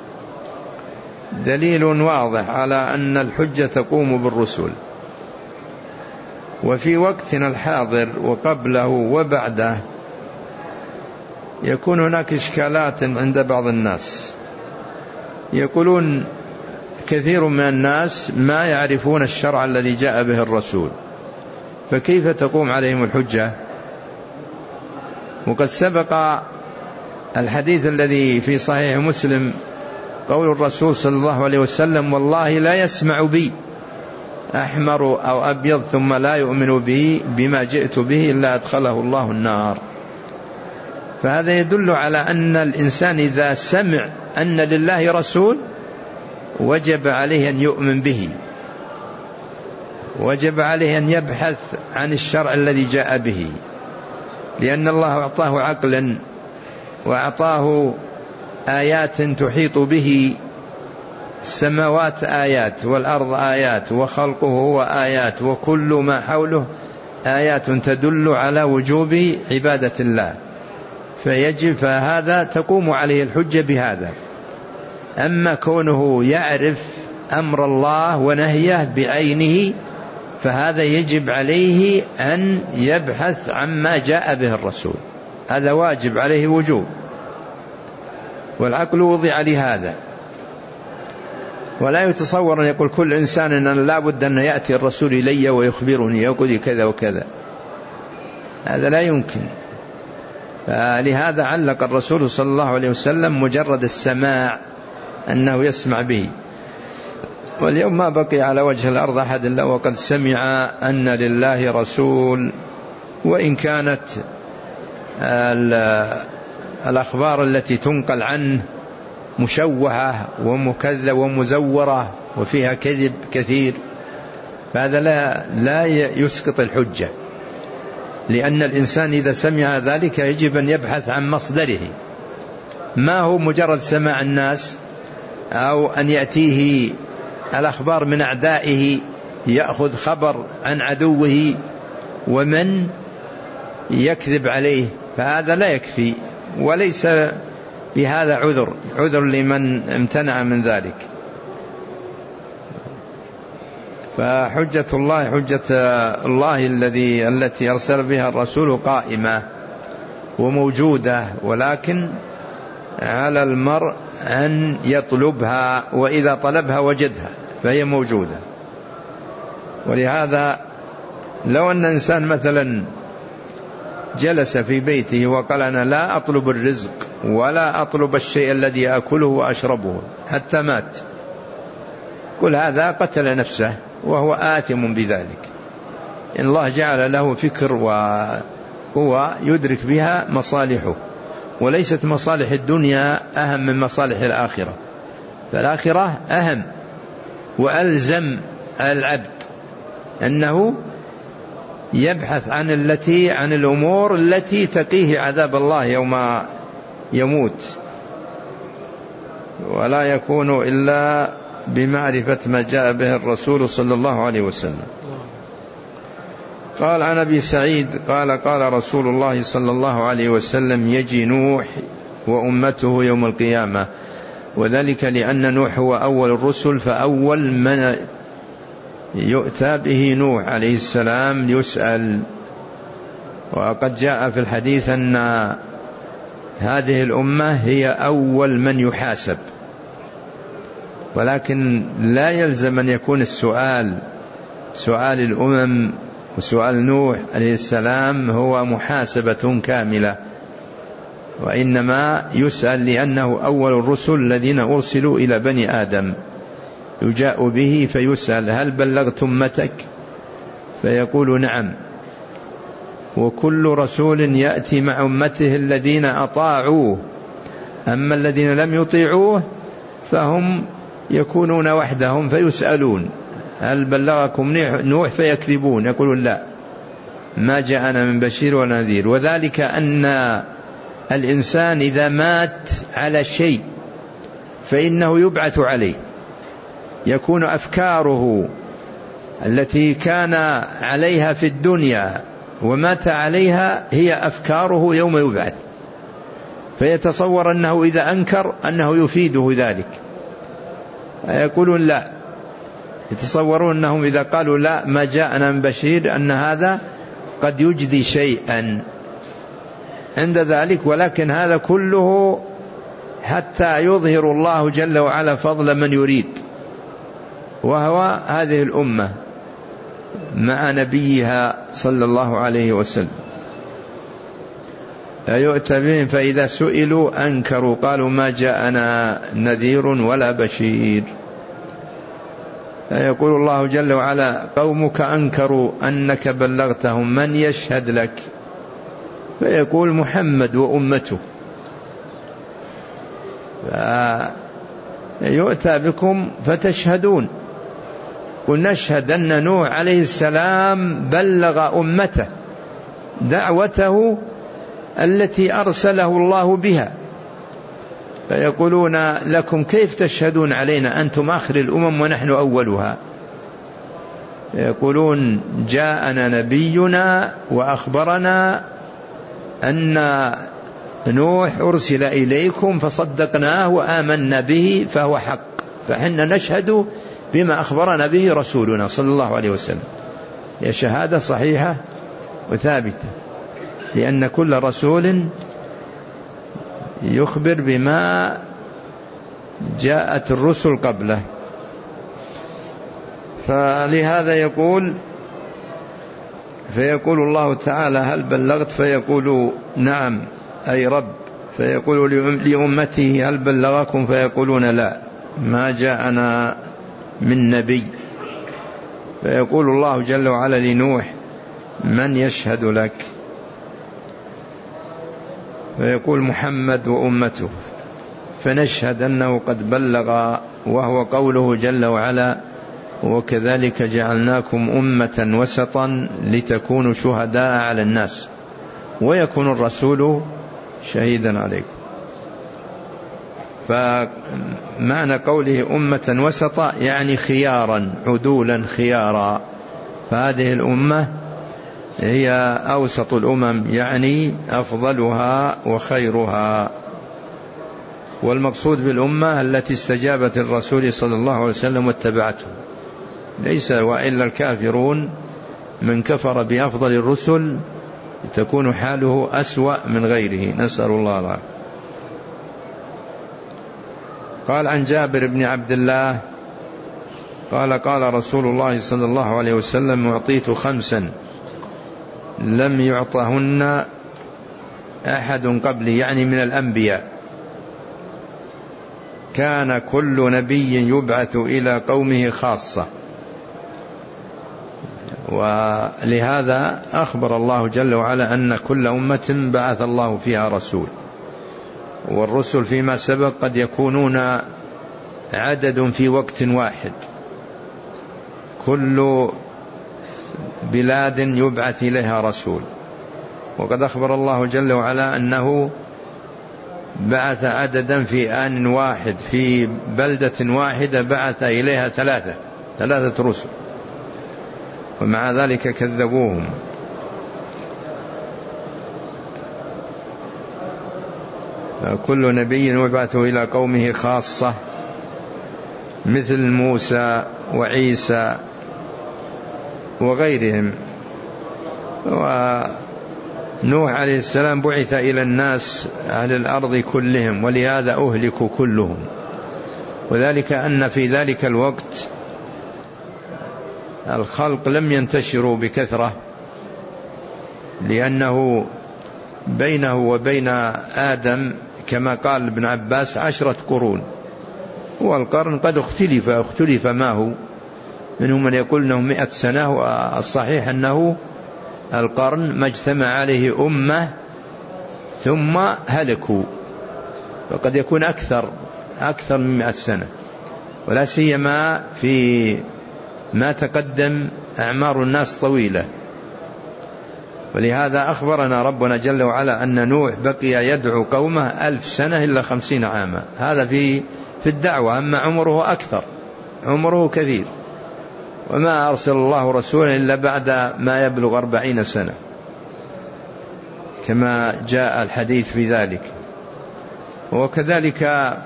دليل واضح على أن الحجة تقوم بالرسل. وفي وقتنا الحاضر وقبله وبعده يكون هناك إشكالات عند بعض الناس. يقولون كثير من الناس ما يعرفون الشرع الذي جاء به الرسول، فكيف تقوم عليهم الحجة؟ وقد سبق الحديث الذي في صحيح مسلم قول الرسول صلى الله عليه وسلم والله لا يسمع بي أحمر أو أبيض ثم لا يؤمن بي بما جئت به إلا أدخله الله النار. فهذا يدل على أن الإنسان إذا سمع أن لله رسول وجب عليه أن يؤمن به، وجب عليه أن يبحث عن الشرع الذي جاء به. لأن الله أعطاه عقلا وأعطاه آيات تحيط به، السماوات آيات والأرض آيات وخلقه هو آيات وكل ما حوله آيات تدل على وجوب عبادة الله، فيجب فهذا تقوم عليه الحجة بهذا. أما كونه يعرف أمر الله ونهيه بعينه فهذا يجب عليه أن يبحث عما جاء به الرسول، هذا واجب عليه وجوب، والعقل وضع لهذا. ولا يتصور أن يقول كل إنسان أن لا بد أن يأتي الرسول إلي ويخبرني يقول كذا وكذا، هذا لا يمكن. فلهذا علق الرسول صلى الله عليه وسلم مجرد السماع أنه يسمع به. واليوم ما بقي على وجه الأرض أحد إلا وقد سمع أن لله رسول، وإن كانت الأخبار التي تنقل عنه مشوهة ومكذبة ومزورة وفيها كذب كثير، فهذا لا, لا يسقط الحجة، لأن الإنسان إذا سمع ذلك يجب أن يبحث عن مصدره، ما هو مجرد سماع الناس أو أن يأتيه الأخبار من أعدائه، يأخذ خبر عن عدوه ومن يكذب عليه، فهذا لا يكفي، وليس بهذا عذر عذر لمن امتنع من ذلك. فحجة الله حجة الله الذي التي أرسل بها الرسول قائمة وموجودة، ولكن على المرء أن يطلبها، وإذا طلبها وجدها فهي موجودة. ولهذا لو أن إنسان مثلا جلس في بيته وقال أنا لا أطلب الرزق ولا أطلب الشيء الذي أكله وأشربه حتى مات، كل هذا قتل نفسه وهو آثم بذلك. إن الله جعل له فكر وقوة يدرك بها مصالحه، وليست مصالح الدنيا أهم من مصالح الآخرة، فالآخرة أهم وألزم العبد أنه يبحث عن التي عن الأمور التي تقيه عذاب الله يوم يموت، ولا يكون إلا بمعرفة ما جاء به الرسول صلى الله عليه وسلم. قال عن أبي سعيد قال قال رسول الله صلى الله عليه وسلم يجي نوح وأمته يوم القيامة، وذلك لأن نوح هو أول الرسل، فأول من يؤتى به نوح عليه السلام يسأل. وقد جاء في الحديث أن هذه الأمة هي أول من يحاسب، ولكن لا يلزم أن يكون السؤال سؤال الأمم وسؤال نوح عليه السلام هو محاسبة كاملة، وإنما يسأل لأنه أول الرسل الذين أرسلوا إلى بني آدم، يجاء به فيسأل هل بلغت أمتك؟ فيقول نعم. وكل رسول يأتي مع أمته الذين أطاعوه، أما الذين لم يطيعوه فهم يكونون وحدهم فيسألون هل بلغكم نوح؟ فيكذبون يقولون لا ما جاءنا من بشير ونذير. وذلك أن الإنسان إذا مات على شيء فإنه يبعث عليه، يكون أفكاره التي كان عليها في الدنيا ومات عليها هي أفكاره يوم يبعث، فيتصور أنه إذا أنكر أنه يفيده ذلك، يقولون لا، يتصورون أنهم إذا قالوا لا ما جاءنا من بشير أن هذا قد يجدي شيئا عند ذلك، ولكن هذا كله حتى يظهر الله جل وعلا فضل من يريد، وهو هذه الأمة مع نبيها صلى الله عليه وسلم. يؤتى بهم فإذا سئلوا أنكروا قالوا ما جاءنا نذير ولا بشير. يقول الله جل وعلا قومك أنكروا أنك بلغتهم من يشهد لك؟ فيقول محمد وأمته. يؤتى بكم فتشهدون، قل نشهد أن نوح عليه السلام بلغ أمته دعوته التي أرسله الله بها، فيقولون لكم كيف تشهدون علينا أنتم آخر الأمم ونحن أولها؟ يقولون جاءنا نبينا وأخبرنا أن نوح أرسل إليكم فصدقناه وآمنا به فهو حق، فحنا نشهد بما أخبرنا به رسولنا صلى الله عليه وسلم. هي شهادة صحيحة وثابتة، لأن كل رسول يخبر بما جاءت الرسل قبله. فلهذا يقول فيقول الله تعالى هل بلغت؟ فيقول نعم أي رب. فيقول لأمته هل بلغكم؟ فيقولون لا ما جاءنا من نبي. فيقول الله جل وعلا لنوح من يشهد لك؟ فيقول محمد وأمته، فنشهد أنه قد بلغ، وهو قوله جل وعلا وكذلك جعلناكم أمة وسطا لتكونوا شهداء على الناس ويكون الرسول شهيدا عليكم. فمعنى قوله أمة وسطا يعني خيارا عدولا خيارا، فهذه الأمة هي أوسط الأمم، يعني أفضلها وخيرها. والمقصود بالأمة التي استجابت الرسول صلى الله عليه وسلم واتبعته، ليس وإلا الكافرون من كفر بأفضل الرسل تكون حاله أسوأ من غيره، نسأل الله العافية. قال عن جابر بن عبد الله قال قال رسول الله صلى الله عليه وسلم أعطيت خمسا لم يعطهن أحد قبلي، يعني من الأنبياء. كان كل نبي يبعث إلى قومه خاصة، ولهذا أخبر الله جل وعلا أن كل أمة بعث الله فيها رسول. والرسل فيما سبق قد يكونون عدد في وقت واحد، كل بلاد يبعث إليها رسول. وقد أخبر الله جل وعلا أنه بعث عددا في آن واحد في بلدة واحدة، بعث إليها ثلاثة ثلاثة رسل، ومع ذلك كذبوهم. كل نبي يبعث إلى قومه خاصة، مثل موسى وعيسى وغيرهم. ونوح عليه السلام بعث إلى الناس أهل الأرض كلهم، ولهذا أهلكوا كلهم. وذلك أن في ذلك الوقت الخلق لم ينتشروا بكثرة، لأنه بينه وبين آدم كما قال ابن عباس عشرة قرون، والقرن قد اختلف اختلف ما هو، منهم من يقول أنه مئة سنة، والصحيح أنه القرن ما اجتمع عليه أمة ثم هلكوا، وقد يكون أكثر أكثر من مئة سنة، ولا سيما في ما تقدم أعمار الناس طويلة. ولهذا أخبرنا ربنا جل وعلا أن نوح بقي يدعو قومه ألف سنة إلا خمسين عاما، هذا في في الدعوة. أما عمره أكثر، عمره كثير، وما أرسل الله رسولا إلا بعد ما يبلغ أربعين سنة كما جاء الحديث في ذلك. وكذلك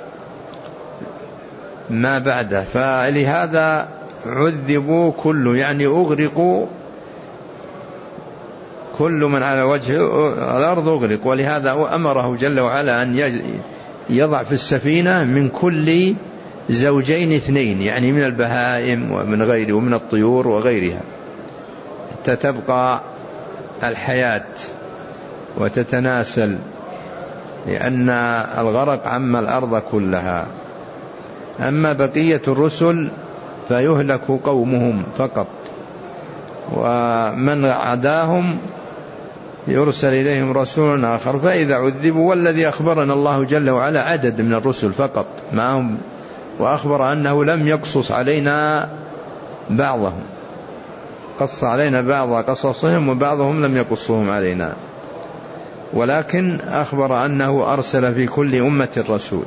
ما بعده. فلهذا عذبوا كل، يعني أغرقوا كل من على وجه الأرض أغرق. ولهذا أمره جل وعلا أن يضع في السفينة من كل زوجين اثنين، يعني من البهائم ومن غيره ومن الطيور وغيرها، حتى تبقى الحياة وتتناسل، لأن الغرق عم الأرض كلها. أما بقية الرسل فيهلك قومهم فقط، ومن عداهم يرسل إليهم رسول آخر فإذا عذبوا. والذي أخبرنا الله جل وعلا عدد من الرسل فقط معهم، وأخبر أنه لم يقصص علينا بعضهم، قص علينا بعض قصصهم وبعضهم لم يقصهم علينا. ولكن أخبر أنه أرسل في كل أمة رسول.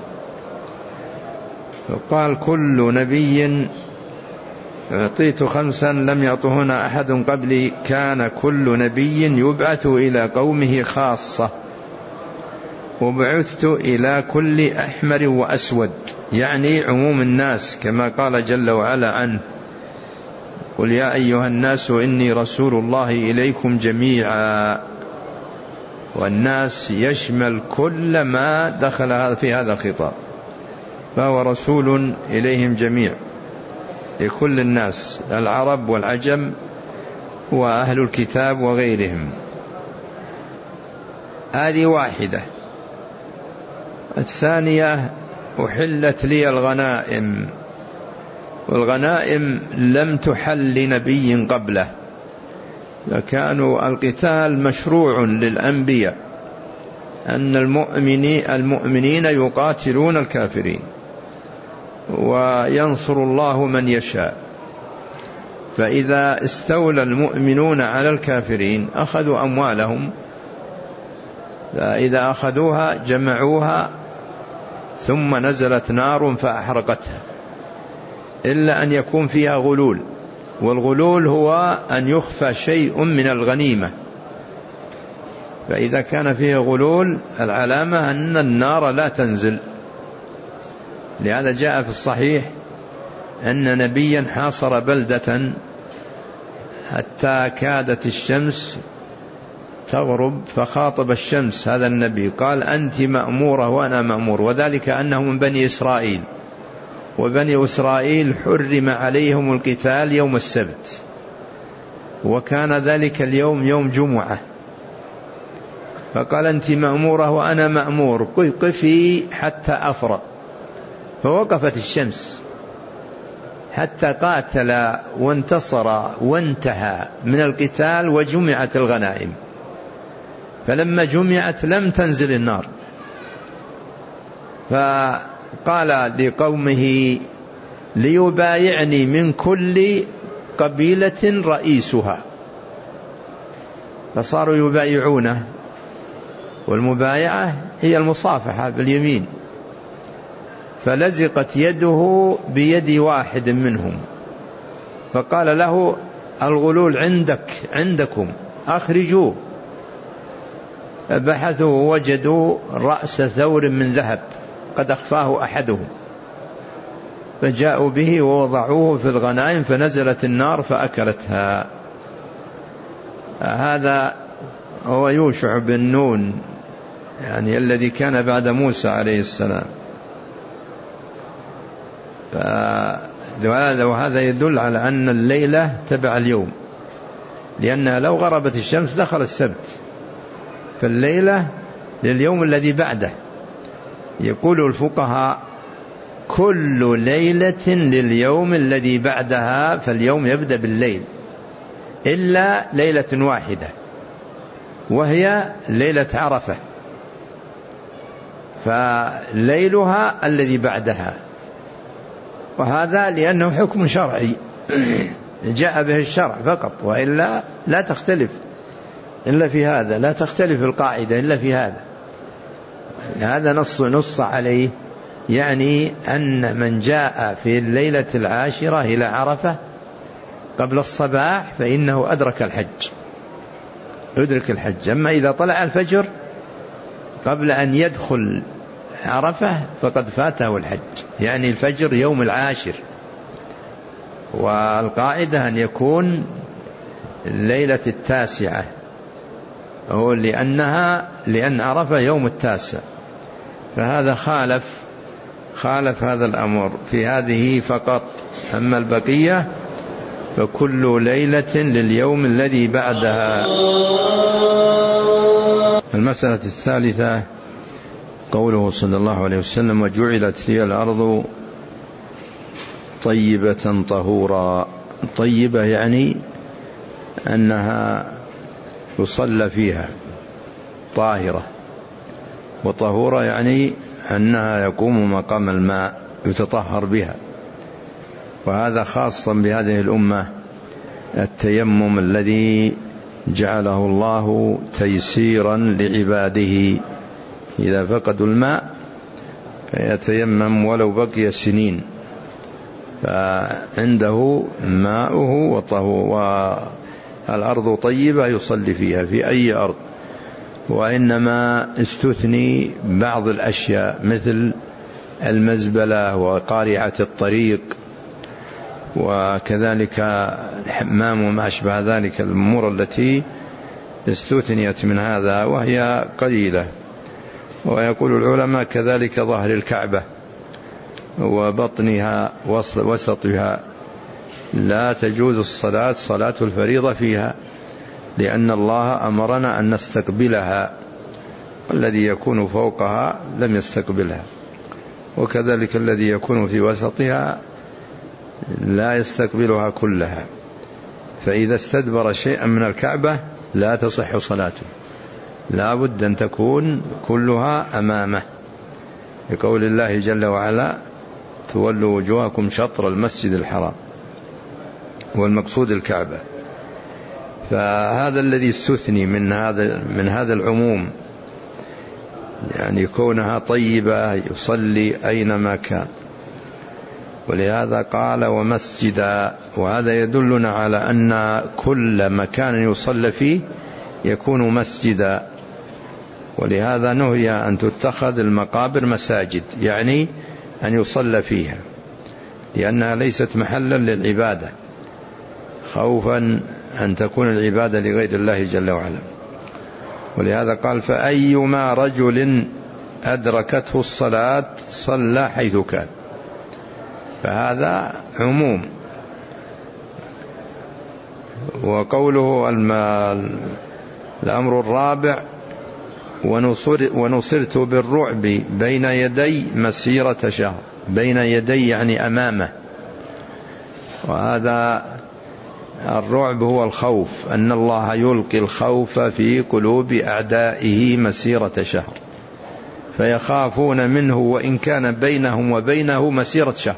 قال كل نبي أعطيت خمسا لم يعطهن أحد قبلي، كان كل نبي يبعث إلى قومه خاصة، وبعثت إلى كل أحمر وأسود، يعني عموم الناس كما قال جل وعلا عنه: قل يا أيها الناس إني رسول الله إليكم جميعا. والناس يشمل كل ما دخل في هذا الخطاب، فهو رسول إليهم جميع، لكل الناس، العرب والعجم وأهل الكتاب وغيرهم. هذه واحدة. الثانية: أحلت لي الغنائم، والغنائم لم تحل لنبي قبله، فكانوا القتال مشروع للأنبياء، أن المؤمنين, المؤمنين يقاتلون الكافرين وينصر الله من يشاء. فإذا استولى المؤمنون على الكافرين أخذوا أموالهم، فإذا أخذوها جمعوها ثم نزلت نار فأحرقتها، إلا أن يكون فيها غلول، والغلول هو أن يخفى شيء من الغنيمة، فإذا كان فيه غلول العلامة أن النار لا تنزل. لهذا جاء في الصحيح أن نبيا حاصر بلدة حتى كادت الشمس تغرب، فخاطب الشمس هذا النبي قال: أنت مأمورة وأنا مأمور، وذلك أنه من بني إسرائيل، وبني إسرائيل حرم عليهم القتال يوم السبت، وكان ذلك اليوم يوم جمعة، فقال: أنت مأمورة وأنا مأمور، قفي حتى أفرغ. فوقفت الشمس حتى قاتل وانتصر وانتهى من القتال وجمعت الغنائم. فلما جمعت لم تنزل النار، فقال لقومه: ليبايعني من كل قبيلة رئيسها، فصاروا يبايعونه، والمبايعة هي المصافحة باليمين، فلزقت يده بيد واحد منهم، فقال له: الغلول عندك عندكم أخرجوه. بحثوا ووجدوا رأس ثور من ذهب قد أخفاه أحدهم، فجاءوا به ووضعوه في الغنائم، فنزلت النار فأكلتها. هذا هو يوشع بن نون، يعني الذي كان بعد موسى عليه السلام. وهذا يدل على أن الليلة تبع اليوم، لأنها لو غربت الشمس دخل السبت، فالليلة لليوم الذي بعده. يقول الفقهاء: كل ليلة لليوم الذي بعدها، فاليوم يبدأ بالليل، إلا ليلة واحدة وهي ليلة عرفة، فليلها الذي بعدها. وهذا لأنه حكم شرعي جاء به الشرع فقط، وإلا لا تختلف إلا في هذا، لا تختلف القاعدة إلا في هذا. هذا نص نص عليه، يعني أن من جاء في الليلة العاشرة إلى عرفة قبل الصباح فإنه أدرك الحج، أدرك الحج. أما إذا طلع الفجر قبل أن يدخل عرفة فقد فاته الحج، يعني الفجر يوم العاشر. والقاعدة أن يكون الليلة التاسعة، هو لأنها لأن عرفة يوم التاسع، فهذا خالف خالف هذا الأمر في هذه فقط. أما البقية فكل ليلة لليوم الذي بعدها. المسألة الثالثة قوله صلى الله عليه وسلم: وجعلت لي الأرض طيبة طهورا. طيبة يعني أنها يصلى فيها، طاهرة، وطهورة يعني أنها يقوم مقام الماء يتطهر بها. وهذا خاصا بهذه الأمة، التيمم الذي جعله الله تيسيرا لعباده إذا فقدوا الماء فيتيمم ولو بقي سنين، فعنده ماؤه والأرض طيبة يصلي فيها في أي أرض. وإنما استثني بعض الأشياء مثل المزبلة وقارعة الطريق وكذلك الحمام وما أشبه ذلك، الأمور التي استثنيت من هذا وهي قليلة. ويقول العلماء كذلك ظهر الكعبة وبطنها وسطها لا تجوز الصلاة صلاة الفريضة فيها، لأن الله أمرنا أن نستقبلها، والذي يكون فوقها لم يستقبلها، وكذلك الذي يكون في وسطها لا يستقبلها كلها، فإذا استدبر شيئا من الكعبة لا تصح صلاته، لا بد أن تكون كلها أمامه، لقول الله جل وعلا تولوا وجوهكم شطر المسجد الحرام، والمقصود الكعبة. فهذا الذي استثني من هذا من هذا العموم، يعني كونها طيبة يصلي أينما كان. ولهذا قال ومسجدا، وهذا يدلنا على أن كل مكان يصلى فيه يكون مسجدا. ولهذا نهي أن تتخذ المقابر مساجد، يعني أن يصلى فيها، لأنها ليست محلا للعبادة، خوفا أن تكون العبادة لغير الله جل وعلا. ولهذا قال فأيما رجل أدركته الصلاة صلى حيث كان، فهذا عموم. وقوله الأمر الرابع ونصر ونصرت بالرعب بين يدي مسيرة شهر، بين يدي يعني أمامه، وهذا الرعب هو الخوف، أن الله يلقي الخوف في قلوب أعدائه مسيرة شهر، فيخافون منه وإن كان بينهم وبينه مسيرة شهر.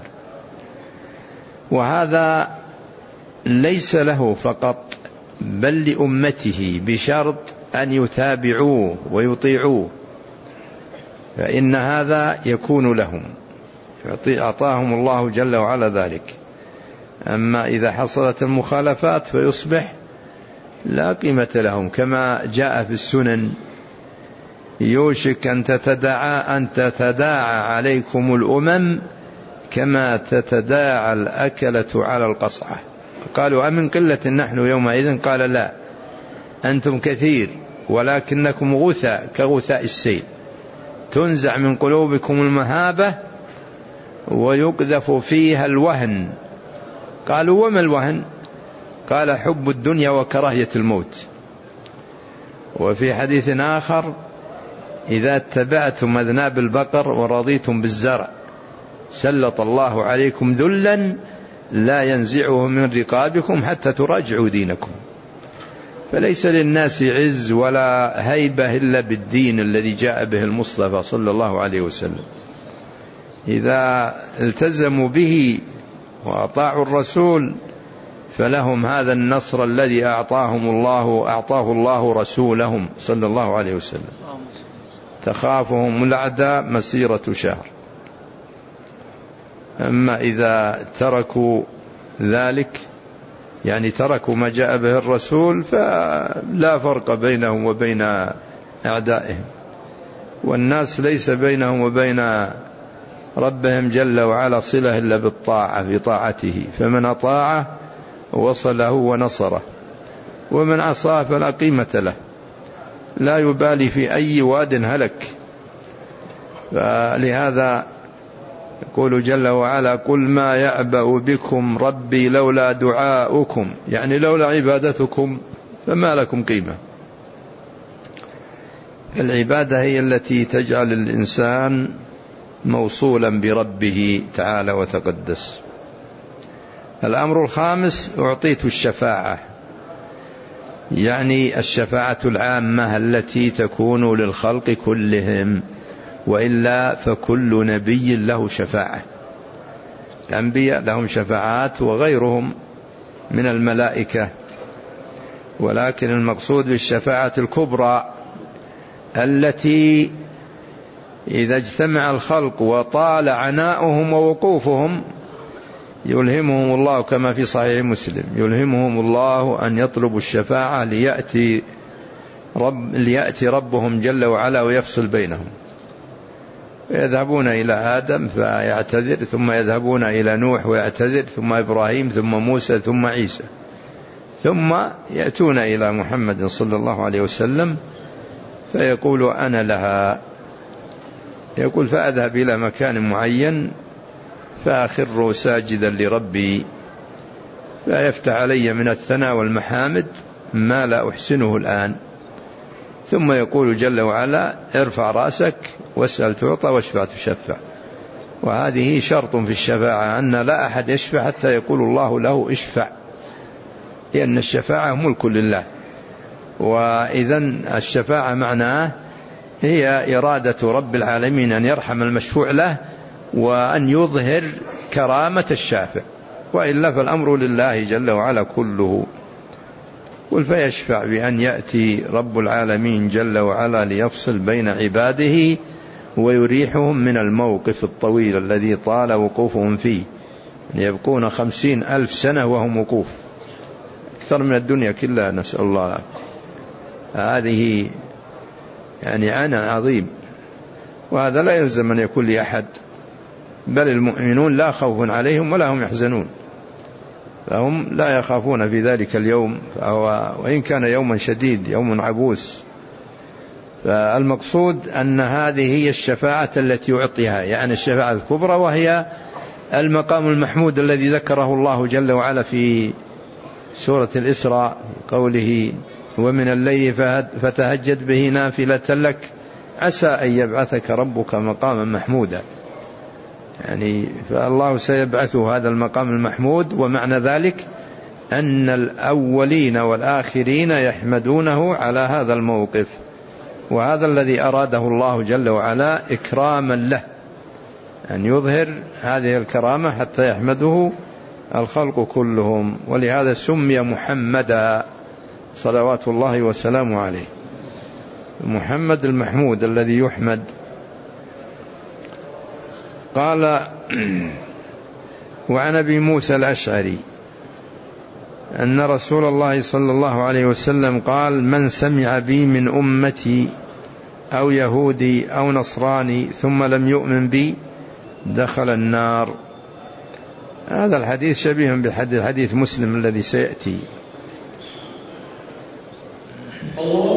وهذا ليس له فقط بل لأمته، بشرط أن يتابعوه ويطيعوه، فإن هذا يكون لهم، أعطاهم الله جل وعلا ذلك. أما إذا حصلت المخالفات فيصبح لا قيمة لهم، كما جاء في السنن يوشك أن تتداعى أن تتداعى عليكم الأمم كما تتداعى الأكلة على القصعة. قالوا أمن قلة نحن يومئذ؟ قال لا، أنتم كثير ولكنكم غثاء كغثاء السيل، تنزع من قلوبكم المهابة ويقذف فيها الوهن. قالوا وما الوهن؟ قال حب الدنيا وكراهية الموت. وفي حديث آخر إذا اتبعتم أذناب البقر ورضيتم بالزرع سلط الله عليكم ذلا لا ينزعه من رقابكم حتى تراجعوا دينكم. فليس للناس عز ولا هيبة إلا بالدين الذي جاء به المصطفى صلى الله عليه وسلم. إذا التزموا به وأطاعوا الرسول فلهم هذا النصر الذي أعطاهم الله أعطاه الله رسولهم صلى الله عليه وسلم. تخافهم الأعداء مسيرة شهر. أما إذا تركوا ذلك، يعني تركوا ما جاء به الرسول، فلا فرق بينهم وبين أعدائهم. والناس ليس بينهم وبين ربهم جل وعلا صلة إلا بالطاعة، في طاعته، فمن أطاعه وصله ونصره، ومن عصاه فلا قيمة له، لا يبالي في أي واد هلك. فلهذا يقول جل وعلا قل ما يعبأ بكم ربي لولا دعاؤكم، يعني لولا عبادتكم فما لكم قيمة. العبادة هي التي تجعل الإنسان موصولا بربه تعالى وتقدس. الأمر الخامس أعطيت الشفاعة، يعني الشفاعة العامة التي تكون للخلق كلهم، وإلا فكل نبي له شفاعة. الأنبياء لهم شفاعات وغيرهم من الملائكة، ولكن المقصود بالشفاعة الكبرى التي إذا اجتمع الخلق وطال عناؤهم ووقوفهم يلهمهم الله، كما في صحيح مسلم، يلهمهم الله أن يطلبوا الشفاعة ليأتي, رب ليأتي ربهم جل وعلا ويفصل بينهم. يذهبون إلى آدم فيعتذر، ثم يذهبون إلى نوح ويعتذر، ثم إبراهيم، ثم موسى، ثم عيسى، ثم يأتون إلى محمد صلى الله عليه وسلم فيقول أنا لها، يقول فأذهب إلى مكان معين فأخر ساجدا لربي فيفتح علي من الثناء والمحامد ما لا أحسنه الآن، ثم يقول جل وعلا ارفع رأسك واسأل تعطى واشفع تشفع. وهذه شرط في الشفاعة، أن لا أحد يشفع حتى يقول الله له اشفع، لأن الشفاعة ملك لله. وإذن الشفاعة معناه هي إرادة رب العالمين أن يرحم المشفوع له وأن يظهر كرامة الشافع، وإلا فالأمر لله جل وعلا كله. قل فيشفع بأن يأتي رب العالمين جل وعلا ليفصل بين عباده ويريحهم من الموقف الطويل الذي طال وقوفهم فيه، يبقون خمسين ألف سنة وهم وقوف، أكثر من الدنيا كلها، نسأل الله. هذه يعني عنا عظيم، وهذا لا يلزم أن يكون لأحد، بل المؤمنون لا خوف عليهم ولا هم يحزنون، فهم لا يخافون في ذلك اليوم، فهو وإن كان يوما شديد، يوم عبوس. فالمقصود أن هذه هي الشفاعة التي يعطيها، يعني الشفاعة الكبرى، وهي المقام المحمود الذي ذكره الله جل وعلا في سورة الإسراء قوله ومن الليل فتهجد به نافلة لك عسى أن يبعثك ربك مقاما محمودا. يعني فالله سيبعثه هذا المقام المحمود، ومعنى ذلك أن الأولين والآخرين يحمدونه على هذا الموقف، وهذا الذي أراده الله جل وعلا إكراما له، أن يظهر هذه الكرامة حتى يحمده الخلق كلهم. ولهذا سمي محمدا صلوات الله وسلامه عليه، محمد المحمود الذي يحمد. قال وعن أبي موسى الأشعري أن رسول الله صلى الله عليه وسلم قال من سمع بي من أمتي أو يهودي أو نصراني ثم لم يؤمن بي دخل النار. هذا الحديث شبيه بالحديث حديث مسلم الذي سيأتي.